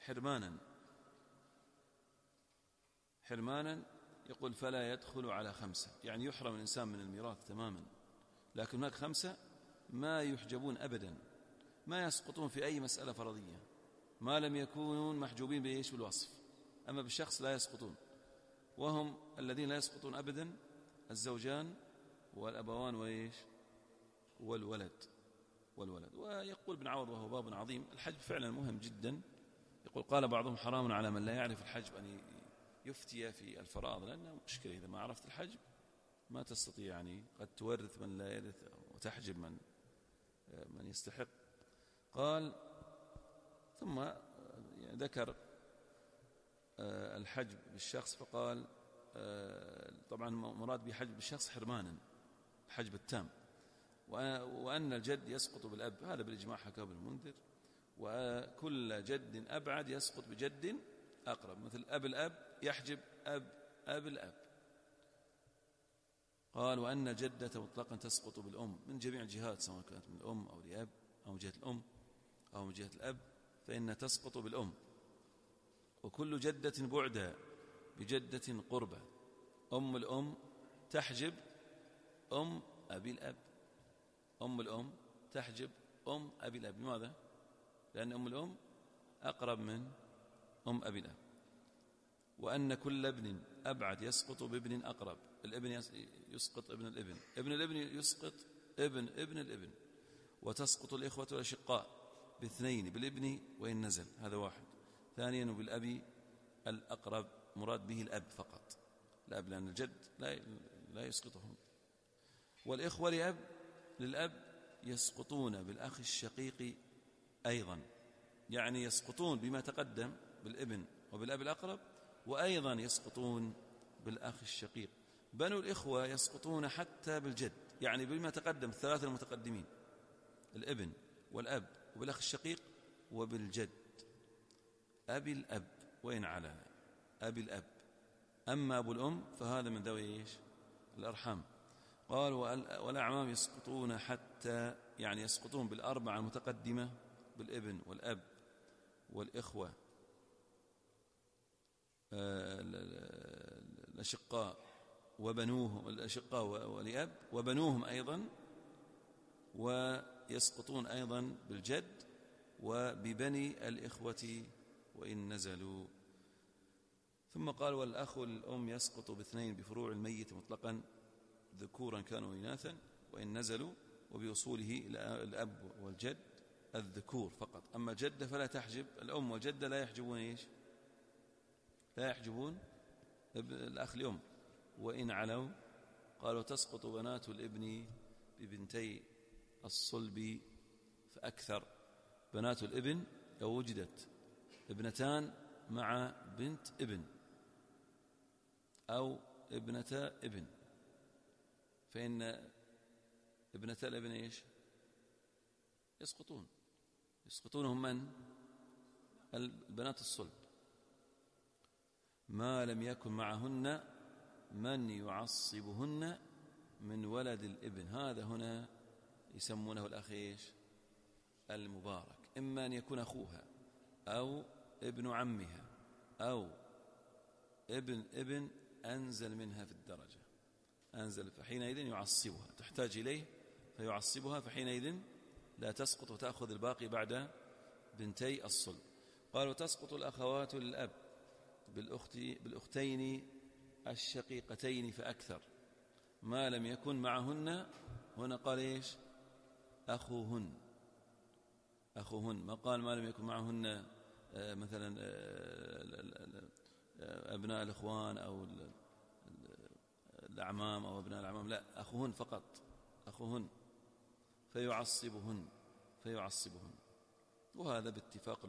حرمانا يقول فلا يدخل على 5، يعني يحرم الإنسان من الميراث تماما، لكن هناك 5 ما يحجبون أبدا، ما يسقطون في أي مسألة فرضية ما لم يكونون محجوبين بإيش؟ بالوصف. أما بالشخص لا يسقطون، وهم الذين لا يسقطون أبدا الزوجان والأبوان وإيش؟ والولد. ويقول ابن عوض وهو باب عظيم: الحجب فعلا مهم جدا. يقول قال بعضهم حرام على من لا يعرف الحجب أن يفتي في الفرائض، لأنه مشكلة إذا ما عرفت الحجب ما تستطيع، يعني قد تورث من لا يرث وتحجب من يستحق. قال ثم ذكر الحجب بالشخص فقال طبعا مراد بحجب بالشخص حرمانا، الحجب التام، وأن الجد يسقط بالأب، هذا بالإجماع حكاه ابن المنذر، وكل جد أبعد يسقط بجد أقرب، مثل أب الأب يحجب أب الأب. قال وأن الجدة مطلقا تسقط بالأم من جميع الجهات، سواء كانت من الأم أو الأب أو من جهة الأم أو من جهة الأب، فإنها تسقط بالأم. وكل جدة بعدا بجدة قربة، أم الأم تحجب أم أبي الأب، أم الأم تحجب أم أبي الأب. لماذا؟ لأن أم الأم أقرب من أم أبي الأب. وأن كل ابن أبعد يسقط بابن أقرب، الابن يسقط ابن الابن، ابن الابن يسقط ابن الابن. وتسقط الإخوة والأشقاء باثنين بالابن وإن نزل، هذا واحد. ثانيا وبالأبي الأقرب، مراد به الأب فقط، الأب، لأن الجد لا يسقطهم. والإخوة للأب يسقطون بالأخ الشقيق أيضا، يعني يسقطون بما تقدم بالابن وبالأب الأقرب، وأيضا يسقطون بالأخ الشقيق. بنو الإخوة يسقطون حتى بالجد، يعني بما تقدم الثلاثة المتقدمين، الابن والأب وبالأخ الشقيق وبالجد، أبي الأب وإن على أبي الأب. أما أبو الأم فهذا من ذوي الأرحام. قال والأعمام يسقطون حتى، يعني يسقطون بالأربعة المتقدمة، بالابن والأب والإخوة الأشقاء وبنوهم، الأشقاء ولأب وبنوهم أيضا، ويسقطون أيضا بالجد وببني الإخوة وإن نزلوا. ثم قال والأخ الأم يسقط باثنين بفروع الميت مطلقا، ذكورا كانوا إناثا وإن نزلوا، وبأصوله الأب والجد الذكور فقط. أما الجدة فلا تحجب، الأم والجدة لا يحجبون إيش؟ لا يحجبون الأخ الأم وإن علوا. قالوا تسقط بنات الابن ببنتي الصلب فأكثر. بنات الابن لو وجدت ابنتان مع بنت ابن أو ابنة ابن، فإن ابنتا الابن إيش؟ يسقطونهم من؟ البنات الصلب، ما لم يكن معهن من يعصبهن من ولد الابن. هذا هنا يسمونه الأخ إيش؟ المبارك، إما أن يكون أخوها أو ابن عمها أو ابن أنزل منها في الدرجة، أنزل فحينئذ يعصبها، تحتاج إليه فيعصبها، فحينئذ لا تسقط وتأخذ الباقي بعد بنتي الصلب. قال وتسقط الأخوات للأب بالأختين الشقيقتين فأكثر ما لم يكن معهن. هنا قال إيش؟ أخوهن، ما قال ما لم يكن معهن مثلا أبناء الإخوان أو الأعمام أو أبناء الأعمام، لا، أخوهن فقط، أخوهن فيعصبهن، وهذا باتفاق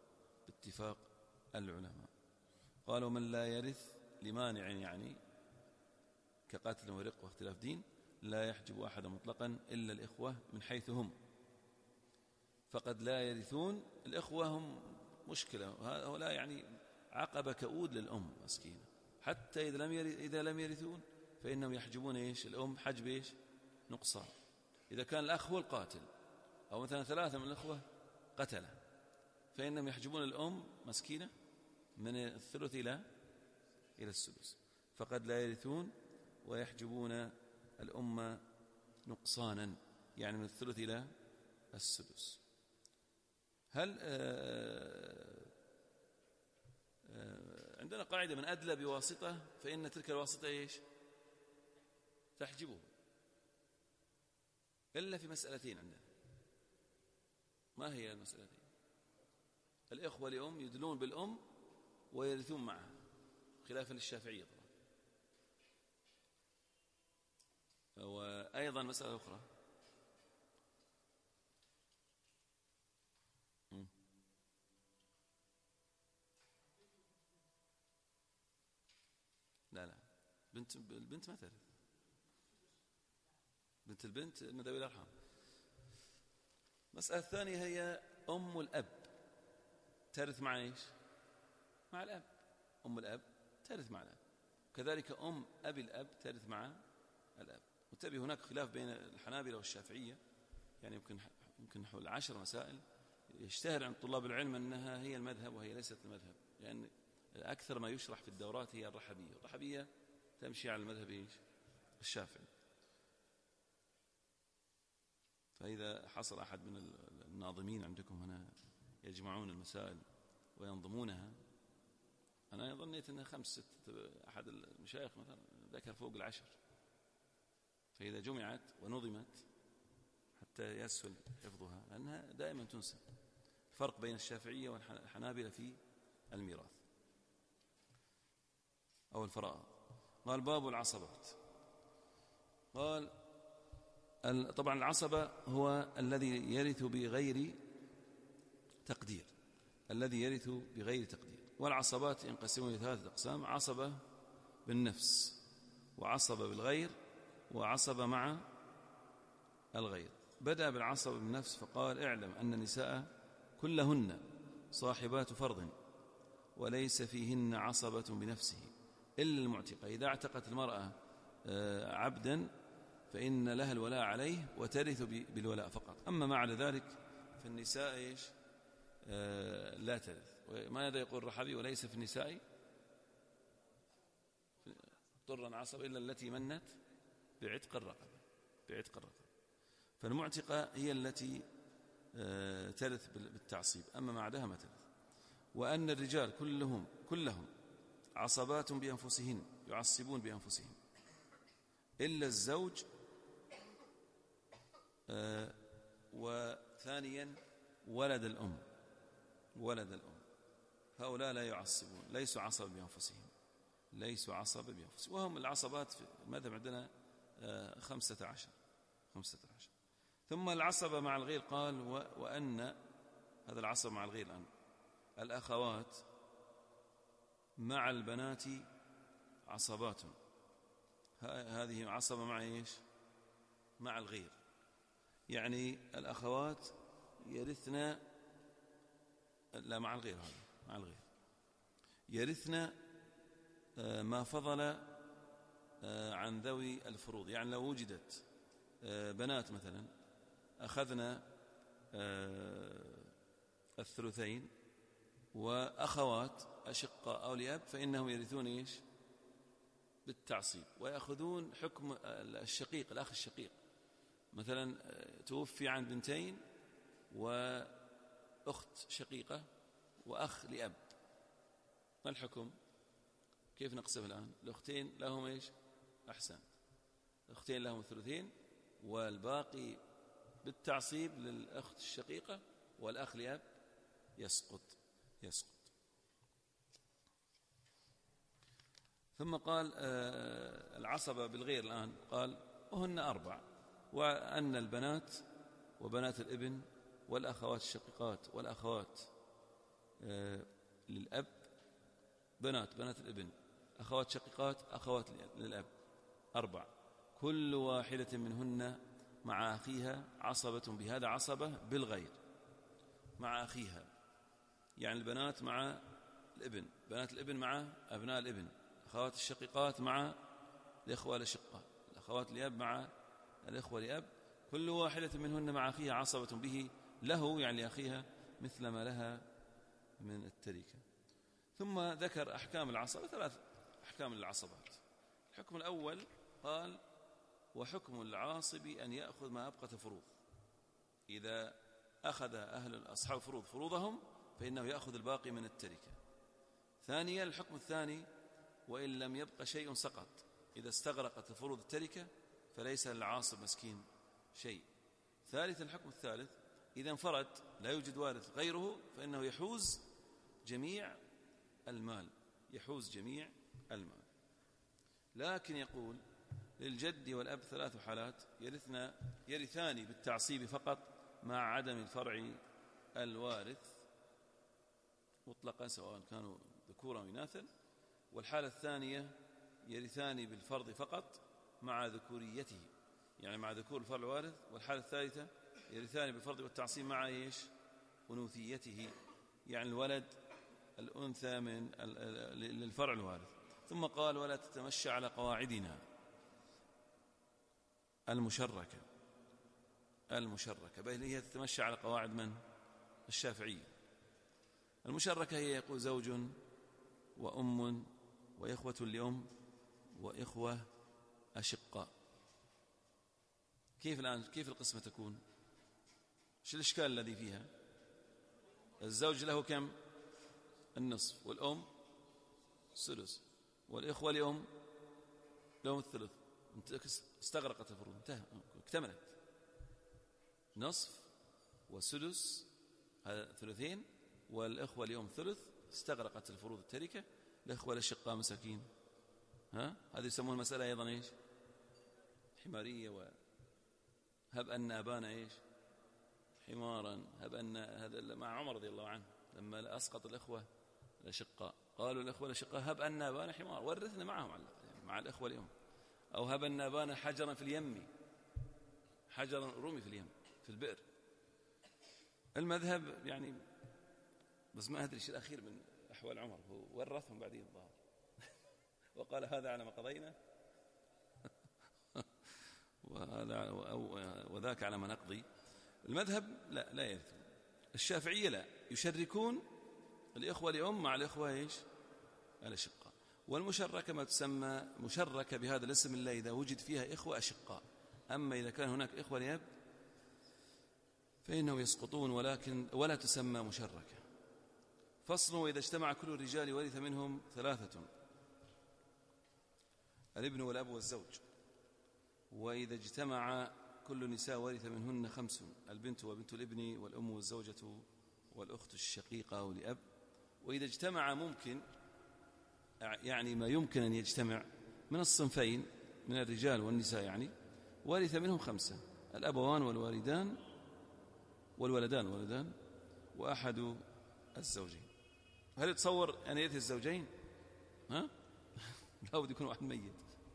العلماء. قالوا من لا يرث لمانع، يعني كقتل ورق واختلاف دين، لا يحجب أحد مطلقا إلا الإخوة من حيث هم، فقد لا يرثون. الإخوة هم مشكلة، هؤلاء يعني عقبة كؤود للأم مسكينة، حتى إذا لم يرثون فإنهم يحجبون إيش؟ الأم حجب إيش؟ نقصان. إذا كان الأخ هو القاتل أو مثلا 3 من الأخوة قتله، فإنهم يحجبون الأم مسكينة من الثلث إلى السدس، فقد لا يرثون ويحجبون الأم نقصانا، يعني من الثلث إلى السدس. هل عندنا قاعدة من أدلى بواسطة فإن تلك الواسطة إيش؟ تحجبه، إلا في مسألتين عندنا. ما هي المسألتين؟ الإخوة لأم يدلون بالأم ويرثون معها، خلافا للشافعية طبعا. وأيضا مسألة أخرى، لا البنت ما ترث، بنت البنت من ذوي الأرحام. المسألة الثانية هي أم الأب ترث مع إيش؟ مع الأب. أم الأب ترث مع الأب، كذلك أم أبي الأب ترث مع الأب. وتبي هناك خلاف بين الحنابلة والشافعية، يعني يمكن حول 10 مسائل يشتهر عند طلاب العلم أنها هي المذهب وهي ليست المذهب، لأن يعني أكثر ما يشرح في الدورات هي الرحبية تمشي على المذهب الشافعي. فإذا حصل أحد من الناظمين عندكم هنا يجمعون المسائل وينظمونها، أنا ظنيت أنها 5 6، أحد المشايخ مثلا ذكر فوق 10، فإذا جمعت ونظمت حتى يسهل حفظها، لأنها دائما تنسى. الفرق بين الشافعية والحنابلة في الميراث أو الفرائض. قال باب العصبات. قال طبعا العصبة هو الذي يرث بغير تقدير، والعصبات ينقسمون إلى 3 أقسام: عصبة بالنفس، وعصبة بالغير، وعصبة مع الغير. بدأ بالعصبة بالنفس فقال: اعلم أن النساء كلهن صاحبات فرض وليس فيهن عصبة بنفسه إلا المعتقة. إذا اعتقت المرأة عبدا فإن لها الولاء عليه وترث بالولاء فقط، أما ما عدا ذلك فالنساء إيش؟ لا ترث. وماذا يقول الرحبي؟ وليس في النساء ضرا عصب إلا التي منت بعتق الرقبة. فالمعتقة هي التي ترث بالتعصيب، أما ما عداها ما ترث. وأن الرجال كلهم عصبات بأنفسهن، يعصبون بأنفسهم، إلا الزوج، وثانيا ولد الأم، هؤلاء لا يعصبون، ليسوا عصب بأنفسهم، وهم العصبات في المذهب عندنا 15. ثم العصبة مع الغير قال: وأن هذا العصب مع الغير الآن الأخوات مع البنات عصبات. هذه عصبة مع إيش؟ مع الغير، يعني الأخوات يرثن، لا مع الغير، يرثن ما فضل عن ذوي الفروض. يعني لو وجدت بنات مثلا أخذنا الثلثين، وأخوات أشقاء أو لأب فإنهم يرثون إيش؟ بالتعصيب، ويأخذون حكم الشقيق، الأخ الشقيق. مثلا توفي عن بنتين وأخت شقيقة وأخ لأب، ما الحكم؟ كيف نقسم الآن؟ الأختين لهم إيش؟ أحسن، الأختين لهم الثلثين، والباقي بالتعصيب للأخت الشقيقة، والأخ لأب يسقط. ثم قال العصبة بالغير الآن، قال وهن 4، وأن البنات وبنات الابن والأخوات الشقيقات والأخوات للأب، بنات الابن، أخوات شقيقات، أخوات للأب 4، كل واحدة منهن مع أخيها عصبة بهذا، عصبة بالغير مع أخيها، يعني البنات مع الابن، بنات الابن مع أبناء الابن، أخوات الشقيقات مع الإخوة الأشقاء، الأخوات لأب مع الإخوة لأب، كل واحدة منهن مع أخيها عصبة به له، يعني لأخيها مثل ما لها من التركة. ثم ذكر أحكام العصبة، 3 أحكام للعصبات. الحكم الأول قال وحكم العاصب أن يأخذ ما أبقت فروض، إذا أخذ أصحاب فروض فروضهم فإنه يأخذ الباقي من التركة. ثانيا الحكم الثاني وإن لم يبق شيء سقط، إذا استغرقت فروض التركة فليس للعاصب مسكين شيء. ثالثا الحكم الثالث إذا انفرد لا يوجد وارث غيره فإنه يحوز جميع المال، لكن يقول للجد والأب 3 حالات يرثان بالتعصيب فقط مع عدم الفرع الوارث مطلقا سواء كانوا ذكورا أو إناثا. والحالة الثانية يرثان بالفرض فقط مع ذكوريته، يعني مع ذكور الفرع الوارث. والحالة الثالثة يرثان بالفرض والتعصيب مع إيش؟ أنوثيته، يعني الولد الأنثى من للفرع الوارث. ثم قال ولا تتمشى على قواعدنا المشركة، بل هي تتمشى على قواعد من؟ الشافعية. المشركة هي يقول زوج وأم وإخوة لأم وإخوة أشقاء. كيف الآن كيف القسمة تكون؟ شو الإشكال الذي فيها؟ الزوج له كم؟ النصف، والأم السدس، والإخوة لأم لهم الثلث. استغرقت الفروض، اكتملت، نصف وسدس هذا ثلثين، والإخوة لأم ثلث، استغرقت الفروض التركة. الإخوة الأشقاء مساكين، هذه يسمون المسألة أيضا إيش؟ حمارية. وهب أن أبانا إيش؟ حمارا، هب أن هذا مع عمر رضي الله عنه لما أسقط الإخوة الأشقاء، قالوا الإخوة الأشقاء هب أن أبانا حمار، ورثنا معهم مع الإخوة اليوم. أو هب أن أبانا حجرا في اليم، حجرا رمي في اليم في البئر. المذهب يعني بس ما أدري الشيء الأخير من أحوال عمر، هو ورثهم بعدين الظاهر وقال هذا على ما قضينا وذاك على ما نقضي. المذهب لا يرثون. الشافعية لا، يشركون الإخوة لأم مع الإخوة إيش؟ الأشقاء. والمشركة ما تسمى مشركة بهذا الاسم إلا إذا وجد فيها إخوة أشقاء، أما إذا كان هناك إخوة لأب فإنهم يسقطون ولا تسمى مشركة. فصل وإذا اجتمع كل الرجال ورث منهم 3: الابن والأب والزوج. وإذا اجتمع كل النساء ورث منهن 5: البنت وبنت الابن والأم والزوجة والأخت الشقيقة أو لأب. وإذا اجتمع ممكن، يعني ما يمكن أن يجتمع من الصنفين من الرجال والنساء، يعني ورث منهم 5: الأبوان والولدان وأحد الزوجين. هل يتصور أن يرث الزوجين؟ لا بد يكون واحد ميت.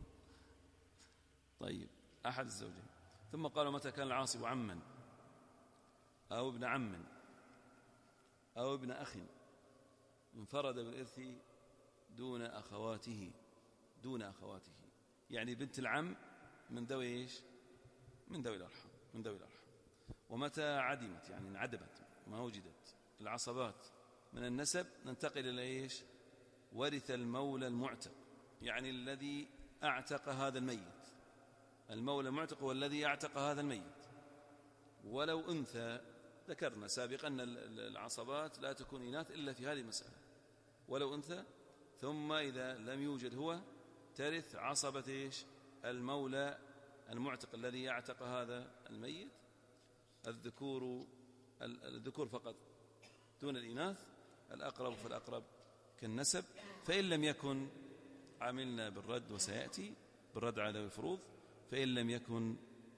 طيب أحد الزوجين. ثم قالوا متى كان العاصب عما أو ابن عم أو ابن أخ انفرد بالإرث دون أخواته، يعني بنت العم من ذوي إيش؟ من ذوي الأرحام. ومتى عدمت، يعني انعدمت ما وجدت العصبات من النسب، ننتقل إلى إيش؟ ورث المولى المعتق، يعني الذي أعتق هذا الميت. المولى المعتق هو الذي أعتق هذا الميت. ولو أنثى، ذكرنا سابقا أن العصبات لا تكون إناث إلا في هذه المسألة، ولو أنثى. ثم إذا لم يوجد هو ترث عصبة إيش؟ المولى المعتق الذي يعتق هذا الميت الذكور فقط دون الإناث، الأقرب فالأقرب كالنسب. فإن لم يكن، عملنا بالرد وسيأتي بالرد على ذوي الفروض، فإن لم يكن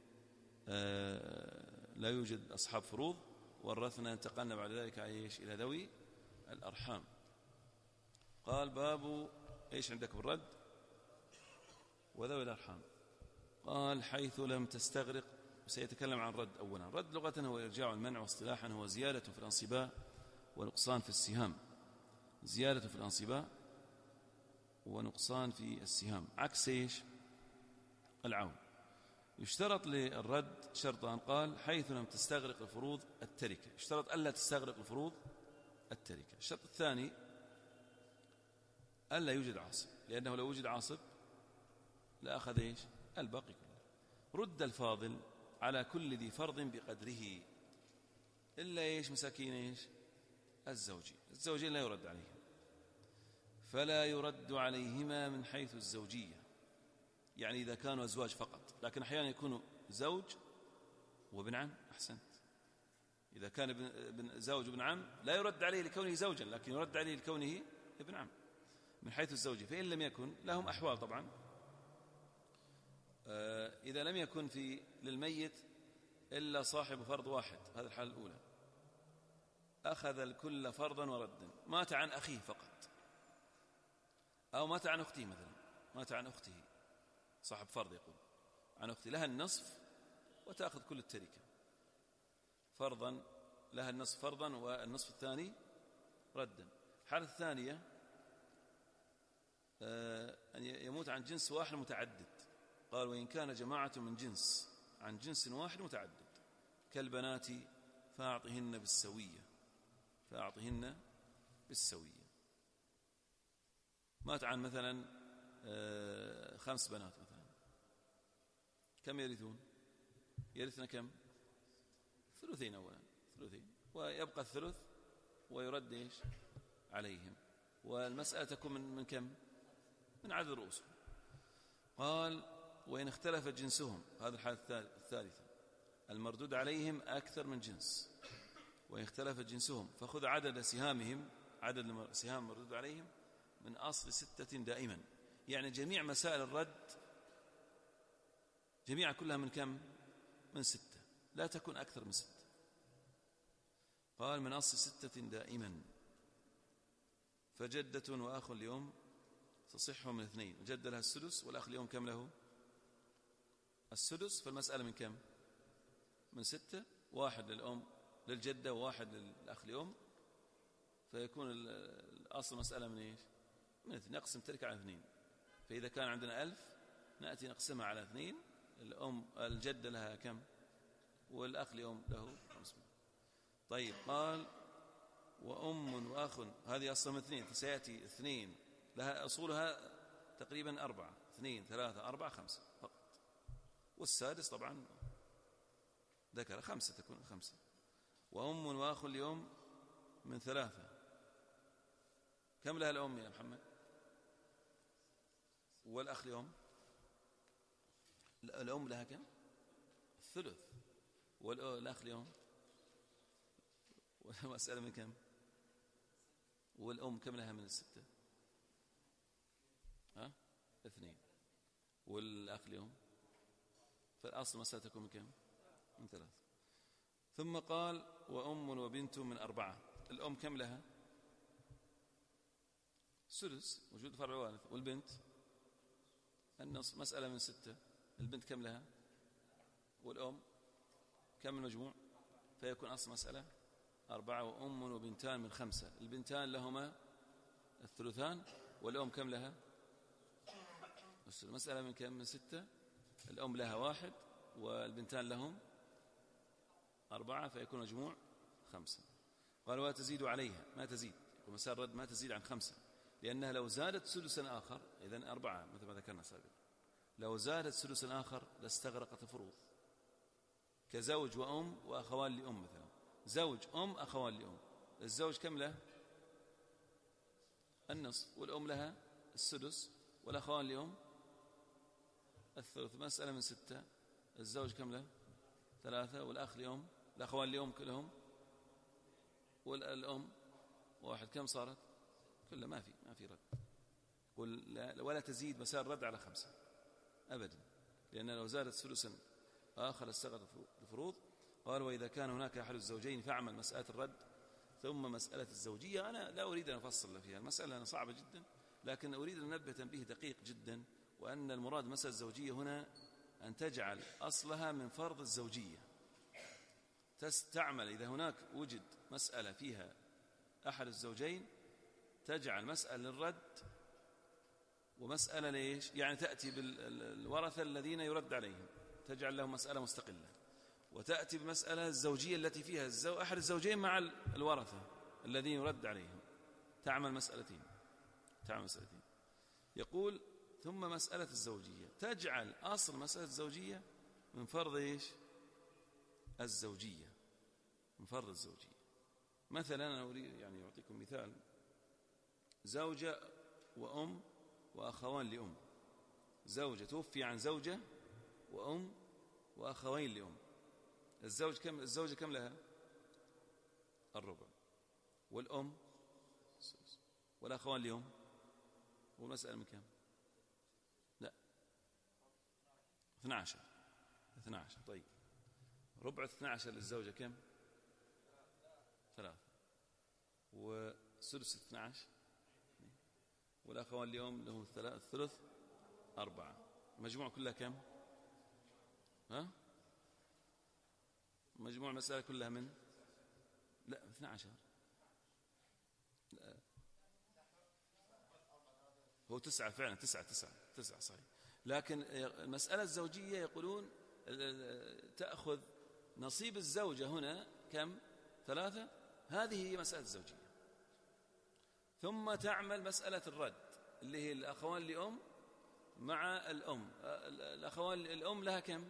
لا يوجد أصحاب فروض ورثنا، انتقلنا بعد ذلك إلى ذوي الأرحام. قال باب إيش عندك بالرد؟ وذوي الأرحام. قال حيث لم تستغرق، سيتكلم عن الرد أولا. رد لغة هو إرجاع المنع، واصطلاحا هو زيادة في الأنصباء ونقصان في السهام. زيادة في الأنصباء ونقصان في السهام، عكس إيش؟ العون. يشترط للرد شرطان. قال حيث لم تستغرق الفروض التركة، يشترط ألا تستغرق الفروض التركة. الشرط الثاني ألا يوجد عاصب، لأنه لو وجد عاصب لأخذ إيش؟ الباقي كله. رد الفاضل على كل ذي فرض بقدره إلا إيش؟ مساكين إيش؟ الزوجين لا يرد عليهم، فلا يرد عليهما من حيث الزوجية، يعني إذا كانوا أزواج فقط، لكن أحيانا يكونوا زوج وابن عم. أحسنت. إذا كان زوج وابن عم لا يرد عليه لكونه زوجا، لكن يرد عليه لكونه ابن عم من حيث الزوجية. فإن لم يكن لهم أحوال طبعا. إذا لم يكن للميت إلا صاحب فرض واحد، هذا الحالة الأولى، أخذ الكل فرضا وردا. مات عن أخيه فقط، أو مات عن أخته مثلا، مات عن أخته صاحب فرض، يقول عن أخته لها النصف وتأخذ كل التركة فرضا، لها النصف فرضا والنصف الثاني ردا. الحالة الثانية أن يموت عن جنس واحد متعدد. قال وإن كان جماعة من جنس عن جنس واحد متعدد كالبنات فأعطهن بالسوية. مات عن مثلا 5 بنات مثلا، كم يرثون؟ يرثنا كم؟ ثلثين أولا، ثلثين، ويبقى الثلث ويرد إيش عليهم، والمسألة تكون من كم؟ من عدد رؤوسهم. قال وإن اختلف جنسهم، هذا الحالة الثالثة، المردود عليهم أكثر من جنس. وإن اختلف جنسهم فخذ عدد سهامهم، عدد السهام المردود عليهم من أصل 6 دائما، يعني جميع مسائل الرد جميعا كلها من كم؟ من 6، لا تكون أكثر من 6. قال من أصل 6 دائما. فجدة وأخ اليوم تصح من 2، الجدة لها السدس والأخ اليوم كم له؟ السدس. فالمسألة من كم؟ من 6، 1 للأم للجدة و1 للأخ اليوم، فيكون الأصل مسألة من إيش؟ من 2. نقسم تركة على 2. فإذا كان عندنا 1000 نأتي نقسمها على 2. الجدة لها كم؟ والأخ اليوم له 500. طيب قال وأم وأخ، هذه أصلا من 2، فسيأتي 2 لها أصولها تقريبا 4، 2 3 4 5 فقط، والسادس طبعا ذكر 5 تكون 5. وأم وأخ اليوم من 3، كم لها الأم يا محمد؟ والأخ اليوم الأم لها كم؟ الثلث. والأخ اليوم والمسألة من كم؟ والأم كم لها من 6؟ 2. والأخ اليوم، فالأصل مسألة تكون من كم؟ من 3. ثم قال وأم وبنت من 4، الأم كم لها؟ سدس وجود فرع وارث. والبنت النصف، مسألة من 6. البنت كم لها؟ والأم كم المجموع؟ فيكون أصل مسألة 4. وأم وبنتان من 5، البنتان لهما الثلثان، والأم كم لها؟ المسألة من كم؟ من 6. الأم لها 1 والبنتان لهم 4، فيكون مجموع 5. قال وتزيد عليها، ما تزيد، ومسار الرد ما تزيد عن 5. لأنها لو زادت سدسا آخر إذن 4 مثل ما ذكرنا سابقا، لو زادت سدسا آخر لاستغرقت الفروض، كزوج وأم وأخوان لأم مثلا، زوج أم أخوان لأم، الزوج كم له؟ النصف، والأم لها السدس، والأخوان لأم الثلث. مسألة من 6، الزوج كم له؟ 3، والأخ لأم، الأخوان لأم كلهم، والأم 1، كم صارت؟ كلها ما في رد. ولا تزيد مسائل الرد على 5 أبدا، لأن لو زادت ثلثا آخر استغرقت الفروض. قال وإذا كان هناك أحد الزوجين فاعمل مسألة الرد ثم مسألة الزوجية. أنا لا أريد أن أفصل فيها، المسألة صعبة جدا، لكن أريد أن أنبه تنبيه دقيق جدا، وأن المراد مسألة الزوجية هنا أن تجعل أصلها من فرض الزوجية، تستعمل إذا هناك وجد مسألة فيها أحد الزوجين تجعل مسألة للرد ومسألة ليش؟ يعني تأتي بالورثة الذين يرد عليهم تجعل لهم مسألة مستقلة، وتأتي بمسألة الزوجية التي فيها أحد الزوجين مع الورثة الذين يرد عليهم، تعمل مسألتين. يقول ثم مسألة الزوجية، تجعل أصل مسألة الزوجية من فرض إيش؟ الزوجية، من فرض الزوجية. مثلا أنا أريد يعني أعطيكم مثال، زوجة وأم وأخوان لأم، زوجة توفي عن زوجة وأم وأخوين لأم، الزوجة كم لها؟ الربع، والأم والأخوان لأم، والمسألة من كم؟ لا 12. طيب ربع 12 للزوجة كم؟ 3، وسدس 12، والأخوان اليوم له الثلث 4، مجموع كلها كم؟ مجموع المسألة كلها من 12. لا. هو 9 فعلا، 9 صحيح، لكن المسألة الزوجية يقولون تأخذ نصيب الزوجة هنا كم؟ 3، هذه هي مسألة الزوجية. ثم تعمل مسألة الرد اللي هي الأخوان لأم مع الأم، الأخوان الأم لها كم؟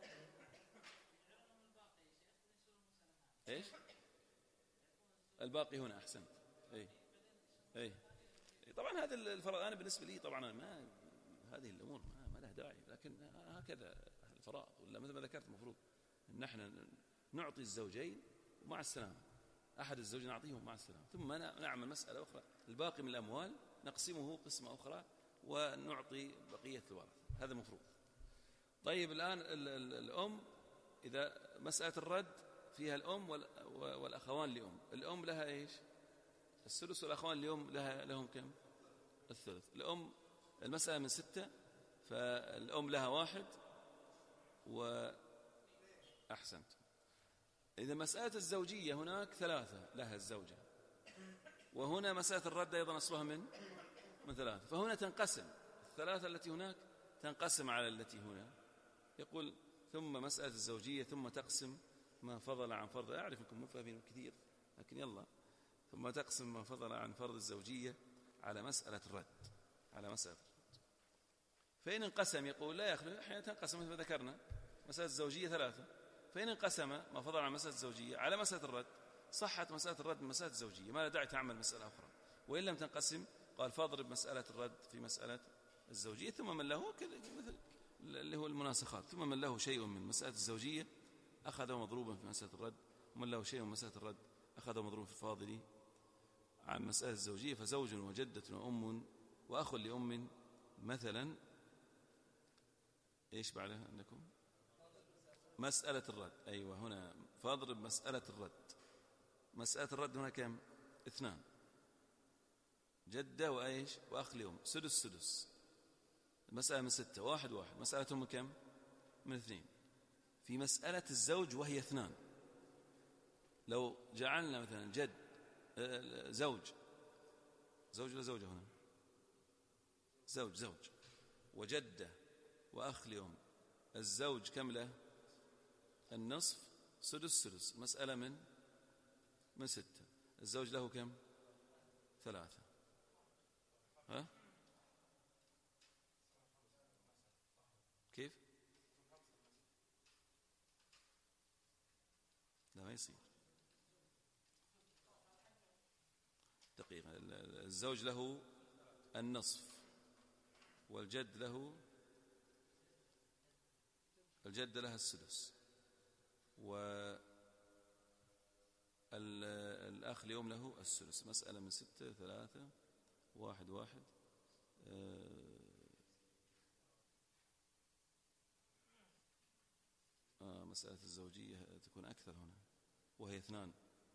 إيش؟ الباقي هنا، أحسنت. أي طبعا هذا الفرض، أنا بالنسبة لي طبعا ما هذه الأمور ما لها داعي، لكن هكذا الفرائض، ولا مثل ما ذكرت المفروض أن نحن نعطي الزوجين ومع السلامة، أحد الزوجين نعطيهم مع السلامة، ثم نعمل مسألة أخرى، الباقي من الأموال نقسمه قسمة أخرى ونعطي بقية الورث، هذا مفروض. طيب الآن الأم، إذا مسألة الرد فيها الأم والأخوان لأم، الأم لها إيش؟ الثلث، والأخوان لأم لهم كم؟ الثلث. الأم المسألة من 6، فالأم لها 1 وأحسنت. إذا مسألة الزوجية هناك 3 لها الزوجة، وهنا مسألة الرد أيضا أصلها من 3، فهنا تنقسم 3 التي هناك تنقسم على التي هنا. يقول ثم مسألة الزوجية ثم تقسم ما فضل عن فرض، أعرف أنكم مفاهمين كثير لكن يلا، ثم تقسم ما فضل عن فرض الزوجية على مسألة الرد، فإن انقسم، يقول لا يخلو أحيانا تنقسم مثل ما ذكرنا مسألة الزوجية 3، فإن انقسم ما فضل عن مسألة الزوجية على مسألة الرد صحت مسألة الرد من مسألة الزوجية، ما لا داعي تعمل مسألة أخرى. وإن لم تنقسم قال فاضرب مسألة الرد في مسألة الزوجية، ثم من له مثل اللي هو المناسخات، ثم من له شيء من مسألة الزوجية أخذه مضروبا في مسألة الرد، ومن له شيء من مسألة الرد أخذه مضروبا في الفاضل عن مسألة الزوجية، فزوج وجدة وأم وأخ لأم مثلا. إيش بعدها عندكم؟ مسألة الرد، أيوة هنا فاضرب مسألة الرد. مسألة الرد هنا كم؟ 2، جدة وإيش؟ وأخ لأم، سدس. المسألة من 6، 1 مسألتهم كم؟ من 2. في مسألة الزوج وهي 2، لو جعلنا مثلا جد زوج ولا زوجة هنا؟ زوج وجدة وأخ لأم، الزوج كم له؟ النصف، سدس، مسألة من 6، الزوج له كم؟ 3. ها كيف؟ لا ما يصير. دقيقة. الزوج له النصف، والجد لها السدس، والأخ لأم له السدس. مسألة من 6 3 1 1. مسألة الزوجية تكون أكثر هنا، وهي 2.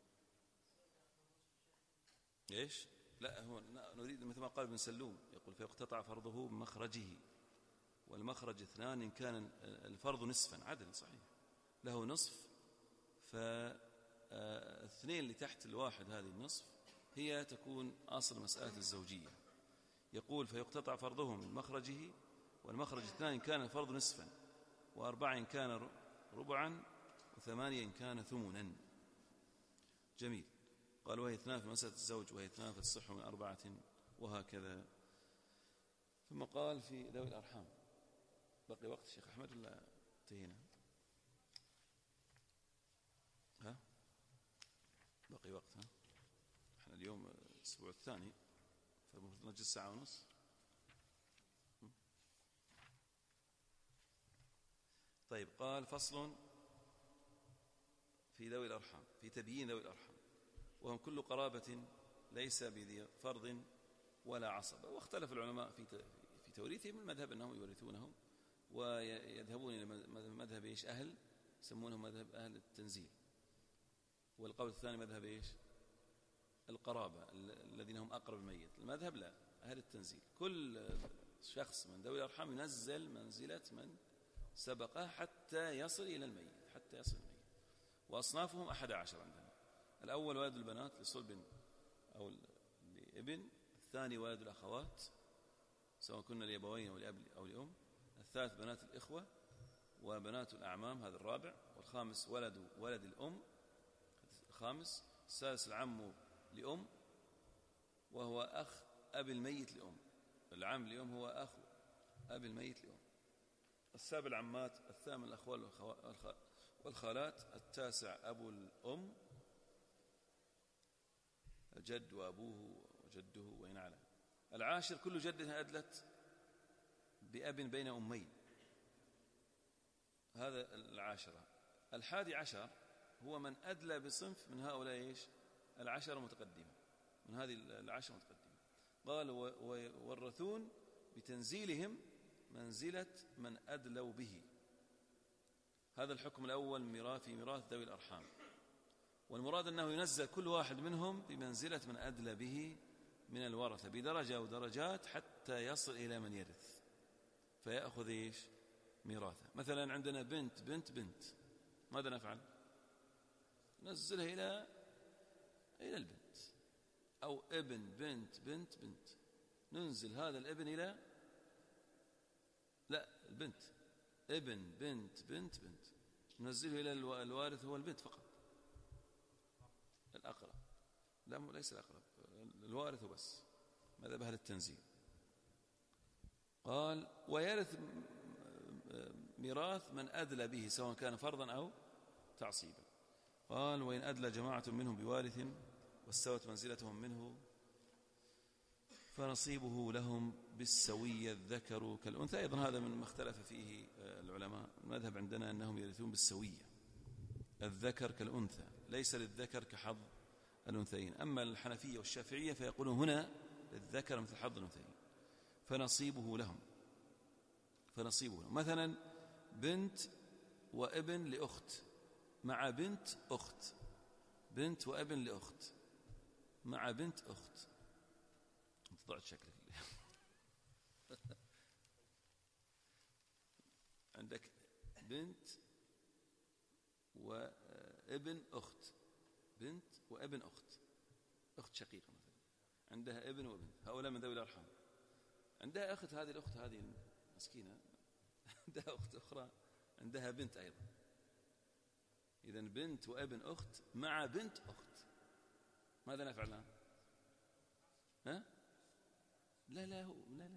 إيش؟ لا هو نريد مثل ما قال ابن سلوم، يقول فيقتطع فرضه بمخرجه، والمخرج 2 إن كان الفرض نصفا عدل صحيح له نصف، فاثنين اللي تحت الواحد هذه النصف هي تكون أصل مسألة الزوجية. يقول فيقتطع فرضه من مخرجه، والمخرج 2 إن كان الفرض نصفا، و4 إن كان ربعا، و8 إن كان ثمنا. جميل. قال وهي 2 في مسألة الزوج، وهي 2 في الصح من 4، وهكذا. ثم قال في ذوي الأرحام. بقي وقت الشيخ أحمد ولا انتهينا؟ ها بقي وقت؟ ها احنا اليوم الأسبوع الثاني، فالمفروض نجلس 1.5 ساعة. طيب. قال فصل في ذوي الأرحام، في تبيين ذوي الأرحام، وهم كل قرابة ليس بذي فرض ولا عصبة. واختلف العلماء في توريثهم. المذهب أنهم يورثونهم، ويذهبون إلى مذهب إيش؟ أهل يسمونه مذهب أهل التنزيل. والقول الثاني مذهب إيش؟ القرابة، الذين هم أقرب الميت. المذهب لا، أهل التنزيل. كل شخص من ذوي الأرحام ينزل منزلة من سبقه حتى يصل إلى الميت، حتى يصل الميت. وأصنافهم 11 عندنا. الأول ولد البنات لصلب أو لابن. الثاني ولد الأخوات سواء كنا لأبوين أو لأب أو لأم. الثالث بنات الإخوة وبنات الأعمام، هذا الرابع. والخامس ولد الأم، الخامس. السادس العم لأم، وهو أخ أبي الميت لأم. العم لأم هو أخ أبي الميت لأم. السابع العمات. الثامن الأخوال والخالات. التاسع أبو الأم، الجد وأبوه وجده وإن على. العاشر كل جدة أدلت بأب بين أمين، هذا العاشرة. 11 هو من أدلى بصنف من هؤلاء إيش؟ 10 متقدمة، من هذه 10 متقدمة. قال والرثون بتنزيلهم منزلة من أدلوا به. هذا الحكم الأول في ميراث ذوي الأرحام. والمراد أنه ينزل كل واحد منهم بمنزلة من أدلى به من الورثة بدرجة أو درجات حتى يصل إلى من يرث فيأخذ إيش؟ ميراثه. مثلا عندنا بنت، ماذا نفعل؟ ننزلها إلى البنت. أو ابن بنت، ننزل هذا الابن إلى البنت. ابن بنت ننزله إلى الوارث هو البنت فقط، الأقرب. لا ليس الأقرب، الوارث بس. ماذا بهذا التنزيل؟ قال ويرث ميراث من أدلى به سواء كان فرضا أو تعصيبا. قال وإن أدلى جماعة منهم بوارث واستوت منزلتهم منه فنصيبه لهم بالسوية، الذكر كالأنثى. أيضا هذا من ما اختلف فيه العلماء. المذهب عندنا أنهم يرثون بالسوية، الذكر كالأنثى، ليس للذكر كحظ الأنثيين. أما الحنفية والشافعية فيقولون هنا للذكر مثل حظ الأنثيين. فنصيبه لهم. مثلا بنت وابن لأخت مع بنت أخت، بنت وابن لأخت مع بنت أخت. انت ضعت شكلك عندك بنت وابن أخت، بنت وابن أخت شقيقة مثلا، عندها ابن وابن، هؤلاء من ذوي الأرحام. عندها أخت، هذه الأخت هذه مسكينة عندها أخت أخرى عندها بنت أيضا. إذن بنت وابن أخت مع بنت أخت، ماذا نفعل الآن؟ لا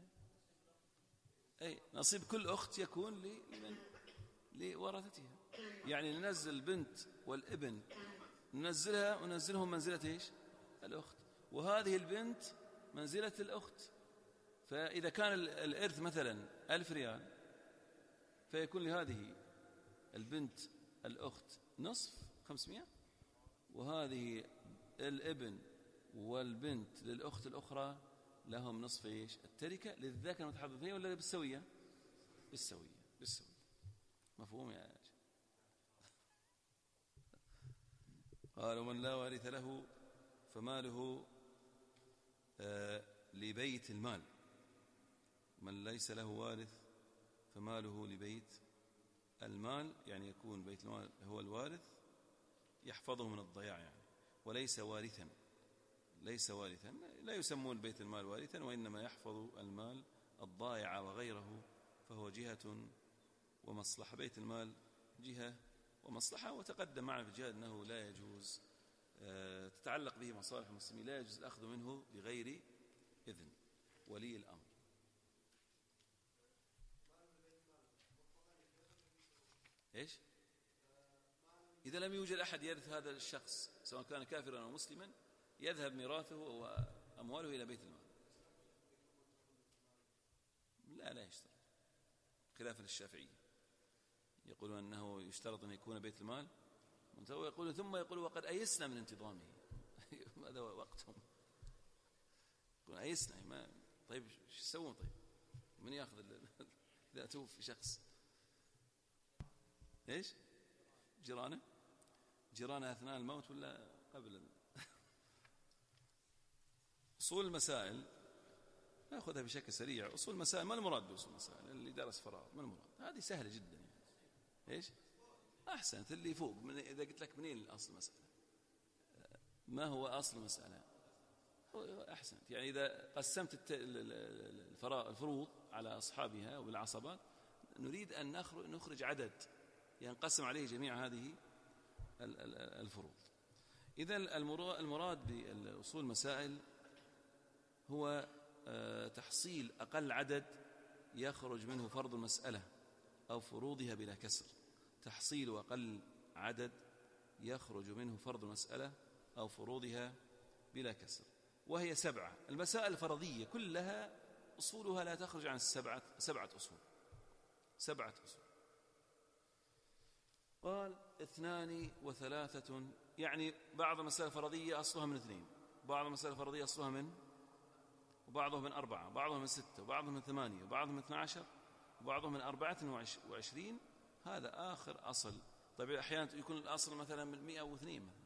أي نصيب كل أخت يكون لورثتها. يعني ننزل البنت والابن، ننزلهم منزلة إيش؟ الأخت، وهذه البنت منزلة الأخت. فإذا كان الإرث مثلا 1000 ريال، فيكون لهذه البنت الأخت نصف 500، وهذه الابن والبنت للأخت الأخرى لهم نصف إيش؟ التركة. للذكر المتحضر اثنين ولا بالسوية؟ بالسوية. مفهوم يا شيخ؟ قال ومن لا وارث له فماله لبيت المال. من ليس له وارث فماله لبيت المال، يعني يكون بيت المال هو الوارث يحفظه من الضياع يعني، وليس وارثا. لا يسمون بيت المال وارثا، وإنما يحفظ المال الضائع وغيره، فهو جهة ومصلحة. بيت المال جهة ومصلحة، وتقدم معنا في الجهاد أنه لا يجوز تتعلق به مصالح المسلمين، لا يجوز الأخذ منه بغير إذن ولي الأمر. إيش؟ إذا لم يوجد أحد يرث هذا الشخص سواء كان كافرا أو مسلما، يذهب ميراثه وأمواله إلى بيت المال. لا يشترط، خلافا للشافعية يقولون أنه يشترط أن يكون بيت المال منتهى، ثم يقول وقد أيسنا من انتظامه. هذا وقتهم يقولون أيسنا. ما طيب ايش يسوون؟ طيب من يأخذ إذا توفي شخص؟ إيش؟ جيرانه أثناء الموت ولا قبل؟ أصول المسائل نأخذها بشكل سريع. أصول المسائل، ما المراد بأصول المسائل؟ اللي درس فراغ، ما المراد؟ هذه سهلة جدا يعني. إيش؟ أحسنت، اللي فوق إذا قلت لك منين الأصل المسألة، ما هو أصل المسألة؟ أحسنت. يعني إذا قسمت الفروض على أصحابها وبالعصبات، نريد أن نخرج عدد ينقسم عليه جميع هذه الفروض. إذا المراد بأصول المسائل هو تحصيل أقل عدد يخرج منه فرض المسألة أو فروضها بلا كسر. تحصيل أقل عدد يخرج منه فرض المسألة أو فروضها بلا كسر، وهي 7. المسائل الفرضية كلها أصولها لا تخرج عن 7 أصول. 7 أصول. قال 2 و3، يعني بعض المسائل الفرضية أصلها من 2، بعض المسائل الفرضية أصلها من، وبعضهم من 4، وبعضهم من 6، وبعضهم من 8، وبعضهم من 12، وبعضهم من 24. هذا آخر أصل. طيب أحيانا يكون الأصل مثلا من 102 مثلا.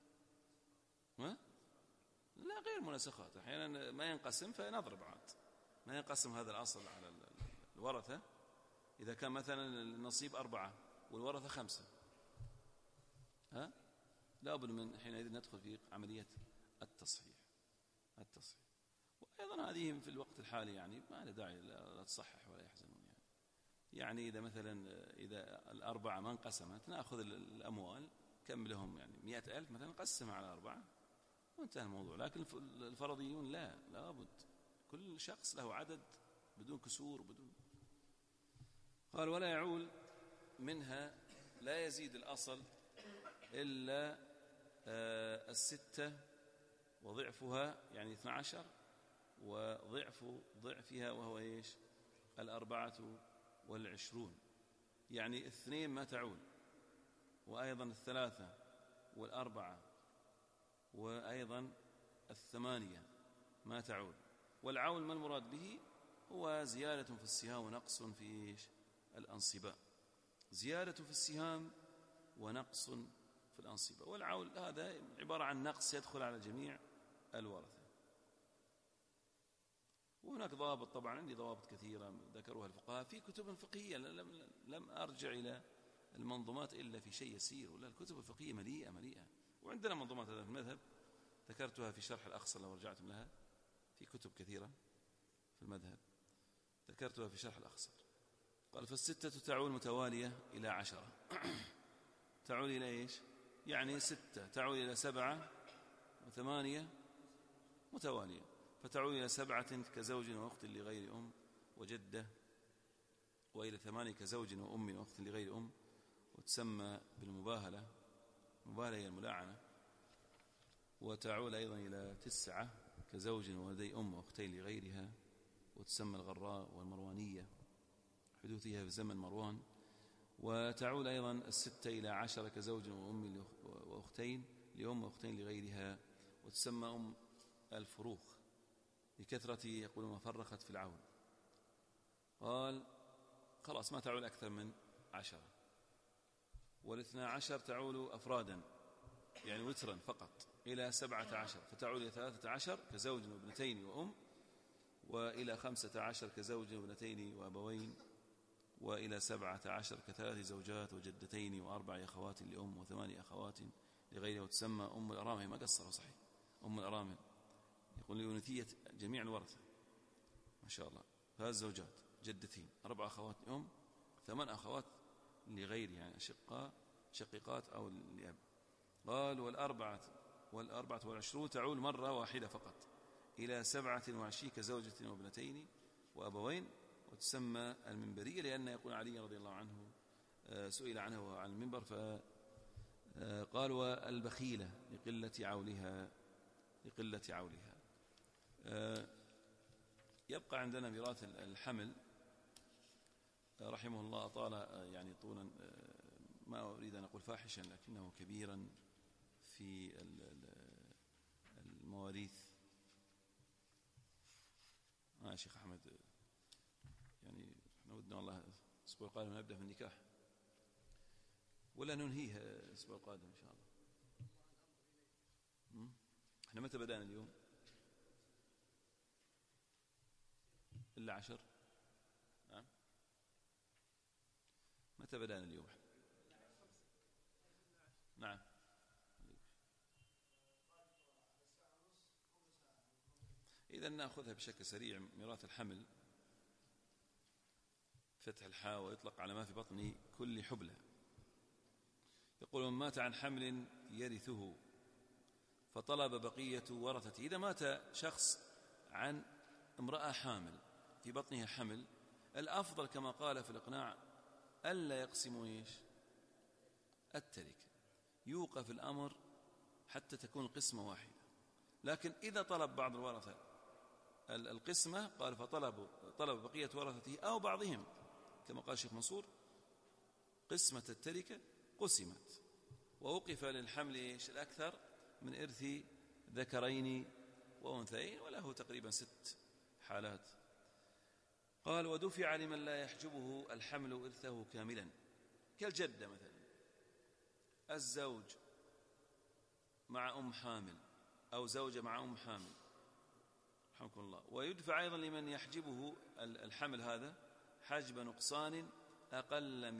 لا، غير مناسخات. أحيانا ما ينقسم فنضرب عاد، ما ينقسم هذا الأصل على الورثة. إذا كان مثلا النصيب 4 والورثة 5، لا بد من حينئذ ندخل في عملية التصحيح. وأيضا هذه في الوقت الحالي يعني ما له داعي لا تصحح ولا يحزنون. يعني إذا مثلا إذا 4 ما انقسمت، نأخذ الأموال كم لهم، يعني 100,000 مثلا، نقسمها على 4 وانتهى الموضوع. لكن الفرضيون لا بد كل شخص له عدد بدون كسور قال ولا يعول منها، لا يزيد الأصل إلا 6 وضعفها، يعني 12 وضعف ضعفها، وهو إيش؟ 24. يعني 2 ما تعول، وأيضا 3 و4 وأيضا 8 ما تعول. والعول ما المراد به؟ هو زيادة في السهام ونقص في إيش؟ الأنصبة. زيادة في السهام ونقص في الأنصبة. والعول هذا عبارة عن نقص يدخل على جميع الورثة. وهناك ضوابط، طبعا عندي ضوابط كثيرة ذكروها الفقهاء في كتب فقهية، لم أرجع إلى المنظومات إلا في شيء يسير، ولا الكتب الفقهية مليئة. وعندنا منظومات هذا في المذهب ذكرتها في شرح الأخصر لو رجعتم لها، في كتب كثيرة في المذهب ذكرتها في شرح الأخصر. قال فالستة تعول متوالية إلى 10. تعول إلى إيش؟ يعني 6 تعول إلى 7 و8 متوالية. فتعود إلى 7 كزوج وأخت لغير أم وجدة، وإلى 8 كزوج وأم وأخت لغير أم، وتسمى بالمباهلة، المباهلة هي الملاعنة. وتعود أيضا إلى 9 كزوج وولدي أم وأختين لغيرها، وتسمى الغراء والمروانية، حدوثها في زمن مروان. وتعود أيضا 6 إلى 10 كزوج وأم وأختين لأم وأختين لغيرها، وتسمى أم الفروخ لكثرة يقولون فرخت في العون. قال خلاص ما تعول أكثر من 10. وال12 تعول أفرادا يعني وترا فقط إلى 17، فتعول إلى 13 كزوج وابنتين وأم، وإلى 15 كزوج وابنتين وأبوين، وإلى 17 ك3 زوجات وجدتين و4 أخوات لأم و8 أخوات لغيرها، وتسمى أم الأرامل. ما قصروا صحيح، أم الأرامل يقول ليونثية جميع الورثة ما شاء الله. فهذه الزوجات جدتين، 4 أخوات لأم، 8 أخوات لغير يعني شقيقات أو لأب. قال وال24 تعول مرة واحدة فقط إلى 27 كزوجة وابنتين وأبوين، وتسمى المنبرية، لأن يقول علي رضي الله عنه سئل عنه عن المنبر فقال والبخيلة لقلة عولها. يبقى عندنا ميراث الحمل رحمه الله أطال يعني طولا، ما أريد أن أقول فاحشا لكنه كبيرا في المواريث. يا شيخ أحمد يعني نودنا والله الأسبوع القادم نبدأ في النكاح ولا ننهيها الأسبوع القادم إن شاء الله. احنا متى بدأنا اليوم؟ إلا 10. نعم متى بدأنا اليوم؟ نعم إذا نأخذها بشكل سريع. ميراث الحمل فتح الحاء ويطلق على ما في بطن كل حبلى. يقول من مات عن حمل يرثه فطلب بقية ورثته. إذا مات شخص عن امرأة حامل في بطنها حمل، الأفضل كما قال في الإقناع ألا يقسموا التركة، يوقف الأمر حتى تكون القسمة واحدة. لكن إذا طلب بعض الورثة القسمة قال طلب بقية ورثته أو بعضهم كما قال الشيخ منصور قسمة التركة قسمت، ووقف للحمل الأكثر من إرث ذكرين وأنثيين، وله تقريبا 6 حالات. قال ودفع لمن لا يحجبه الحمل إرثه كاملا كالجدة مثلا، الزوج مع أم حامل أو زوجة مع أم حامل رحمكم الله. ويدفع أيضا لمن يحجبه الحمل هذا حجب نقصان أقل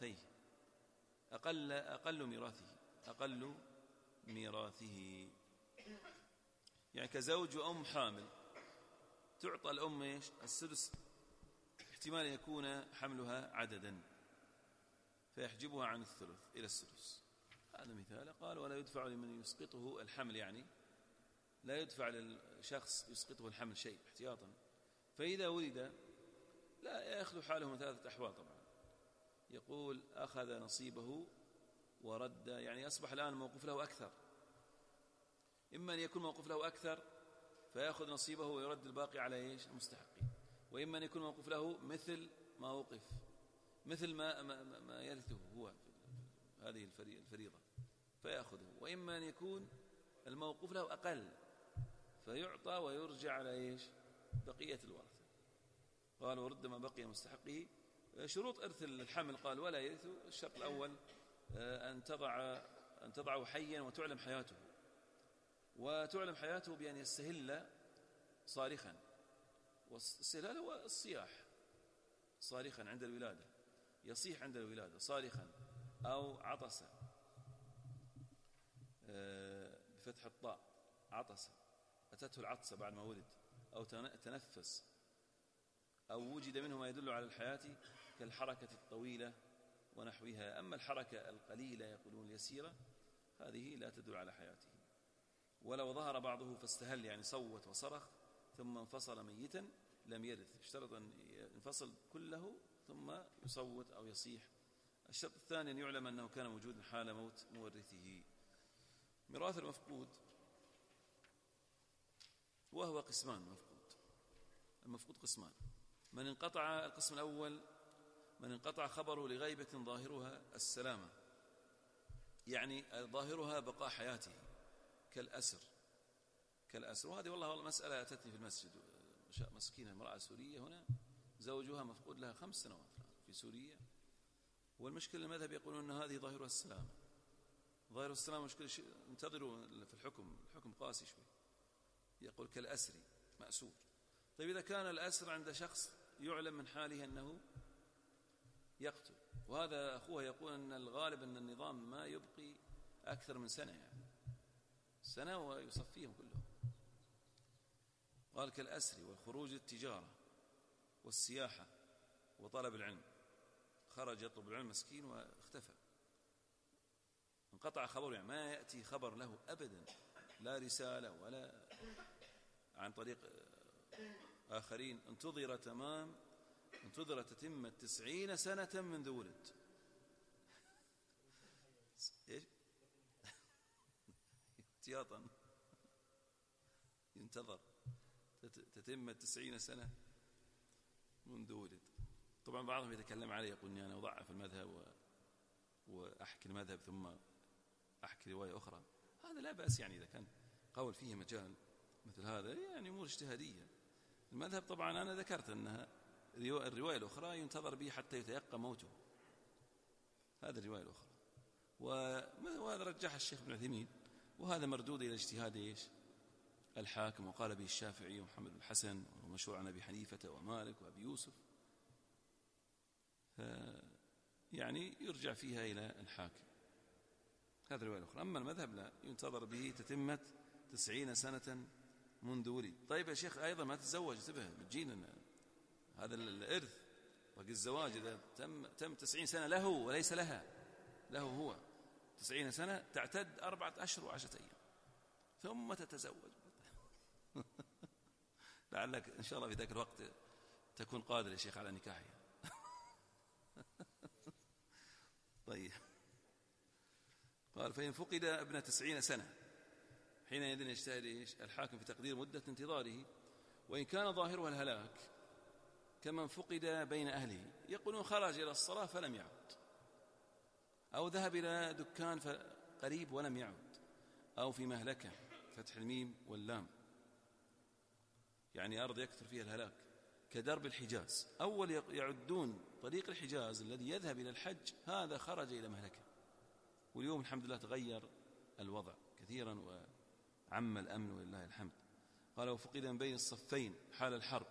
ميراثه يعني كزوج وأم حامل تعطى الأم السدس، احتمال يكون حملها عددا فيحجبها عن الثلث إلى السدس، هذا مثال. قال ولا يدفع لمن يسقطه الحمل، يعني لا يدفع للشخص يسقطه الحمل شيء احتياطا، فإذا ولد لا يخلو حاله من 3 أحوال. طبعا يقول أخذ نصيبه ورد، يعني أصبح الآن موقف له أكثر، إما أن يكون موقف له أكثر فيأخذ نصيبه ويرد الباقي على المستحقين، وإما أن يكون موقف له مثل ما وقف، مثل ما يرثه هو هذه الفريضة فيأخذه، وإما أن يكون الموقوف له أقل فيعطى ويرجع على بقية الورثة. قال ورد ما بقي مستحقه. شروط إرث الحمل قال ولا يرث. الشرط الأول أن تضعه حيا وتعلم حياته، وتعلم حياته بأن يستهل صارخا، والسهلال هو الصياح صارخا عند الولادة، يصيح عند الولادة صارخا، أو عطس بفتح الطاء عطس أتته العطسة بعد ما ولد، أو تنفس، أو وجد منه ما يدل على الحياة كالحركة الطويلة ونحوها. أما الحركة القليلة يقولون اليسيرة هذه لا تدل على حياته. ولو ظهر بعضه فاستهل يعني صوت وصرخ ثم انفصل ميتا لم يرث، اشترط أن ينفصل كله ثم يصوت أو يصيح. الشرط الثاني أن يعلم أنه كان موجودا حال موت مورثه. ميراث المفقود وهو قسمان. المفقود قسمان: من انقطع، القسم الأول من انقطع خبره لغيبة ظاهرها السلامة، يعني ظاهرها بقاء حياته، كالأسر. وهذه والله مسألة أتتني في المسجد، مسكينة امرأة سورية هنا زوجها مفقود لها 5 سنوات في سوريا، والمشكلة المذهب يقولون أن هذه ظاهرها السلامة. ظاهر السلامة مشكلة انتظروا في الحكم قاسي شوي، يقول كالأسر مأسور. طيب إذا كان الأسر عند شخص يعلم من حاله أنه يقتل، وهذا أخوه يقول أن الغالب أن النظام ما يبقي أكثر من سنة، يعني سنة ويصفيهم كلهم. قال كالأسر والخروج للتجارة والسياحة وطلب العلم، خرج يطلب العلم مسكين واختفى، انقطع خبره، يعني ما يأتي خبر له أبدا، لا رسالة ولا عن طريق آخرين. انتظر تتم 90 سنة منذ ولد. إيش؟ احتياطا ينتظر تتم 90 سنة منذ ولد. طبعا بعضهم يتكلم عليه، يقول أنا أضعف المذهب وأحكي المذهب ثم أحكي رواية أخرى. هذا لا بأس، يعني إذا كان قول فيه مجال مثل هذا، يعني أمور اجتهادية. المذهب طبعا أنا ذكرت أنها الرواية الأخرى ينتظر به حتى يتيقن موته، هذا الرواية الأخرى، وهذا رجح الشيخ ابن عثيمين، وهذا مردود إلى اجتهاد الحاكم، وقال به الشافعي ومحمد بن الحسن، ومشروع عن أبي حنيفة ومالك وأبي يوسف، يعني يرجع فيها إلى الحاكم. هذا الرواية الأخرى. أما المذهب لا، ينتظر به تتمة 90 سنة منذ ولد. طيب يا شيخ أيضا ما تتزوج، انتبه بتجينا هذا الإرث، باقي الزواج إذا تم 90 سنة له وليس لها، له هو 90 سنة، تعتد 4 أشهر و10 أيام ثم تتزوج. لعلك إن شاء الله في ذاك الوقت تكون قادر يا شيخ على نكاحها. طيب، قال فإن فقد ابن 90 سنة حينئذ يجتهد الحاكم في تقدير مدة انتظاره، وإن كان ظاهرها الهلاك كمن فقد بين أهله، يقولون خرج إلى الصلاة فلم يعد، أو ذهب إلى دكان قريب ولم يعد، أو في مهلكة، فتح الميم واللام، يعني أرض يكثر فيها الهلاك، كدرب الحجاز. أول يعدون طريق الحجاز الذي يذهب إلى الحج، هذا خرج إلى مهلكة، واليوم الحمد لله تغير الوضع كثيرا وعم الأمن ولله الحمد. قال وفقد من بين الصفين حال الحرب،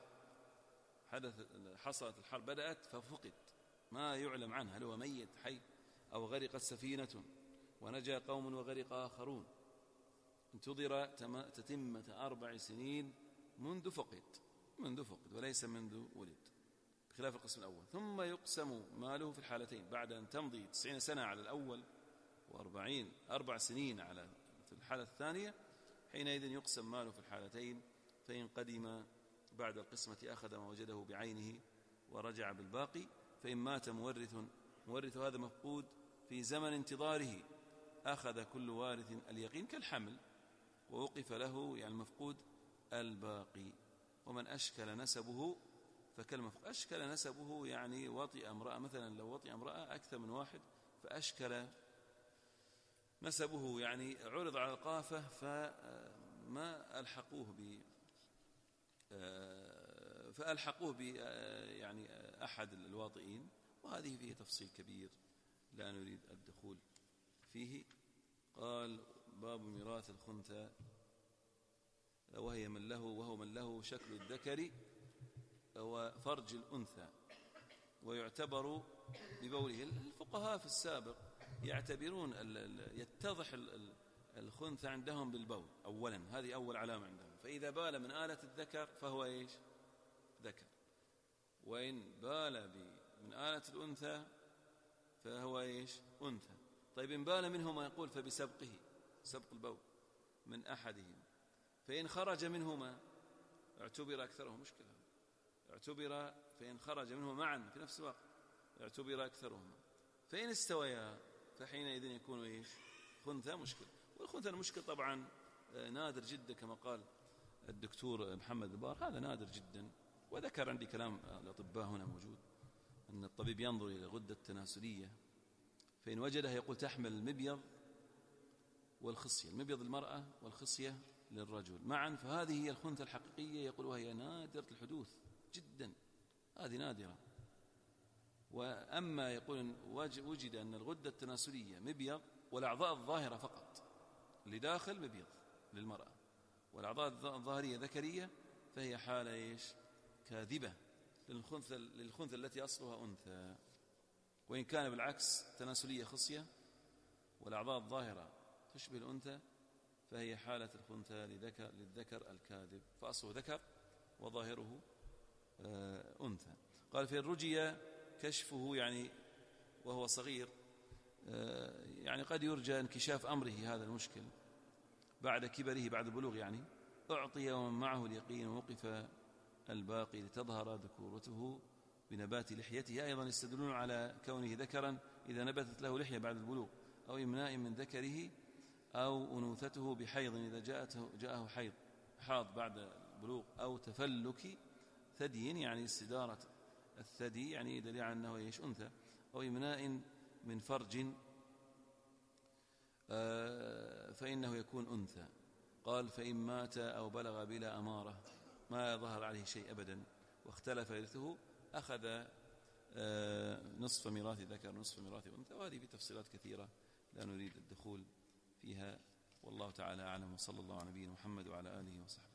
حصلت الحرب بدأت ففقد، ما يعلم عنه هل هو ميت حي أو غرقت سفينة ونجا قوم وغرق آخرون، انتظر تتمة 4 سنين منذ فقد وليس منذ ولد، بخلاف القسم الأول. ثم يقسم ماله في الحالتين، بعد أن تمضي 90 سنة على الأول و4 سنين على الحالة الثانية، حينئذ يقسم ماله في الحالتين. فإن قدم بعد القسمة أخذ ما وجده بعينه ورجع بالباقي. فإن مات مورث هذا مفقود في زمن انتظاره، أخذ كل وارث اليقين كالحمل، ووقف له يعني المفقود الباقي. ومن أشكل نسبه فكالمفقود. أشكل نسبه يعني وطئ امرأة، مثلا لو وطئ امرأة أكثر من واحد فأشكل نسبه، يعني عرض على القافة فما فألحقوه يعني أحد الواطئين، وهذه فيه تفصيل كبير لا نريد الدخول فيه. قال باب ميراث الخنثى، وهو من له شكل الذكر وفرج الأنثى، ويعتبر ببوله. الفقهاء في السابق يعتبرون يتضح الخنثى عندهم بالبول أولا، هذه أول علامة عندهم، فإذا بال من آلة الذكر فهو إيش؟ ذكر، وإن بال من آلة الأنثى فهو إيش؟ أنثى. طيب إن بال منهما يقول فبسبقه، سبق البول من أحدهم، فإن خرج منهما اعتبر أكثره مشكلة، اعتبر فإن خرج منه معا في نفس الوقت اعتبر أكثرهما، فإن استويا فحينئذ يكون إيش؟ خنثى مشكل. والخنثى المشكل طبعا نادر جدا كما قال الدكتور محمد البار، هذا نادر جدا. وذكر عندي كلام الأطباء هنا موجود أن الطبيب ينظر إلى الغدة التناسلية فإن وجدها يقول تحمل المبيض والخصية، المبيض المرأة والخصية للرجل معا، فهذه هي الخنثى الحقيقية يقول، وهي نادرة الحدوث جدا، هذه نادرة. وأما يقول وجد أن الغدة التناسلية مبيض والأعضاء الظاهرة فقط اللي داخل مبيض للمرأة والأعضاء الظاهرية ذكرية، فهي حالة إيش؟ كاذبة للخنثى التي أصلها أنثى. وإن كان بالعكس تناسلية خصية والأعضاء الظاهرة تشبه الأنثى، فهي حالة الخنثى للذكر الكاذب، فأصله ذكر وظاهره أنثى. قال في الرجية كشفه يعني وهو صغير، يعني قد يرجى انكشاف أمره هذا المشكل بعد كبره بعد البلوغ، يعني أعطي ومن معه اليقين ووقف الباقي لتظهر ذكورته بنبات لحيته. أيضا يستدلون على كونه ذكرا إذا نبتت له لحية بعد البلوغ، أو إمناء من ذكره، أو أنوثته بحيض إذا جاءه حاض بعد البلوغ، أو تفلك ثدي يعني استدارة الثدي يعني دليل على أنه إيش؟ أنثى، أو إمناء من فرج فإنه يكون أنثى. قال فإن مات أو بلغ بلا أمارة ما ظهر عليه شيء أبدا واختلف يرثه أخذ نصف ميراث ذكر نصف ميراث أنثى. وهذه في تفصيلات كثيرة لا نريد الدخول فيها، والله تعالى أعلم، وصلى الله على نبينا محمد وعلى آله وصحبه.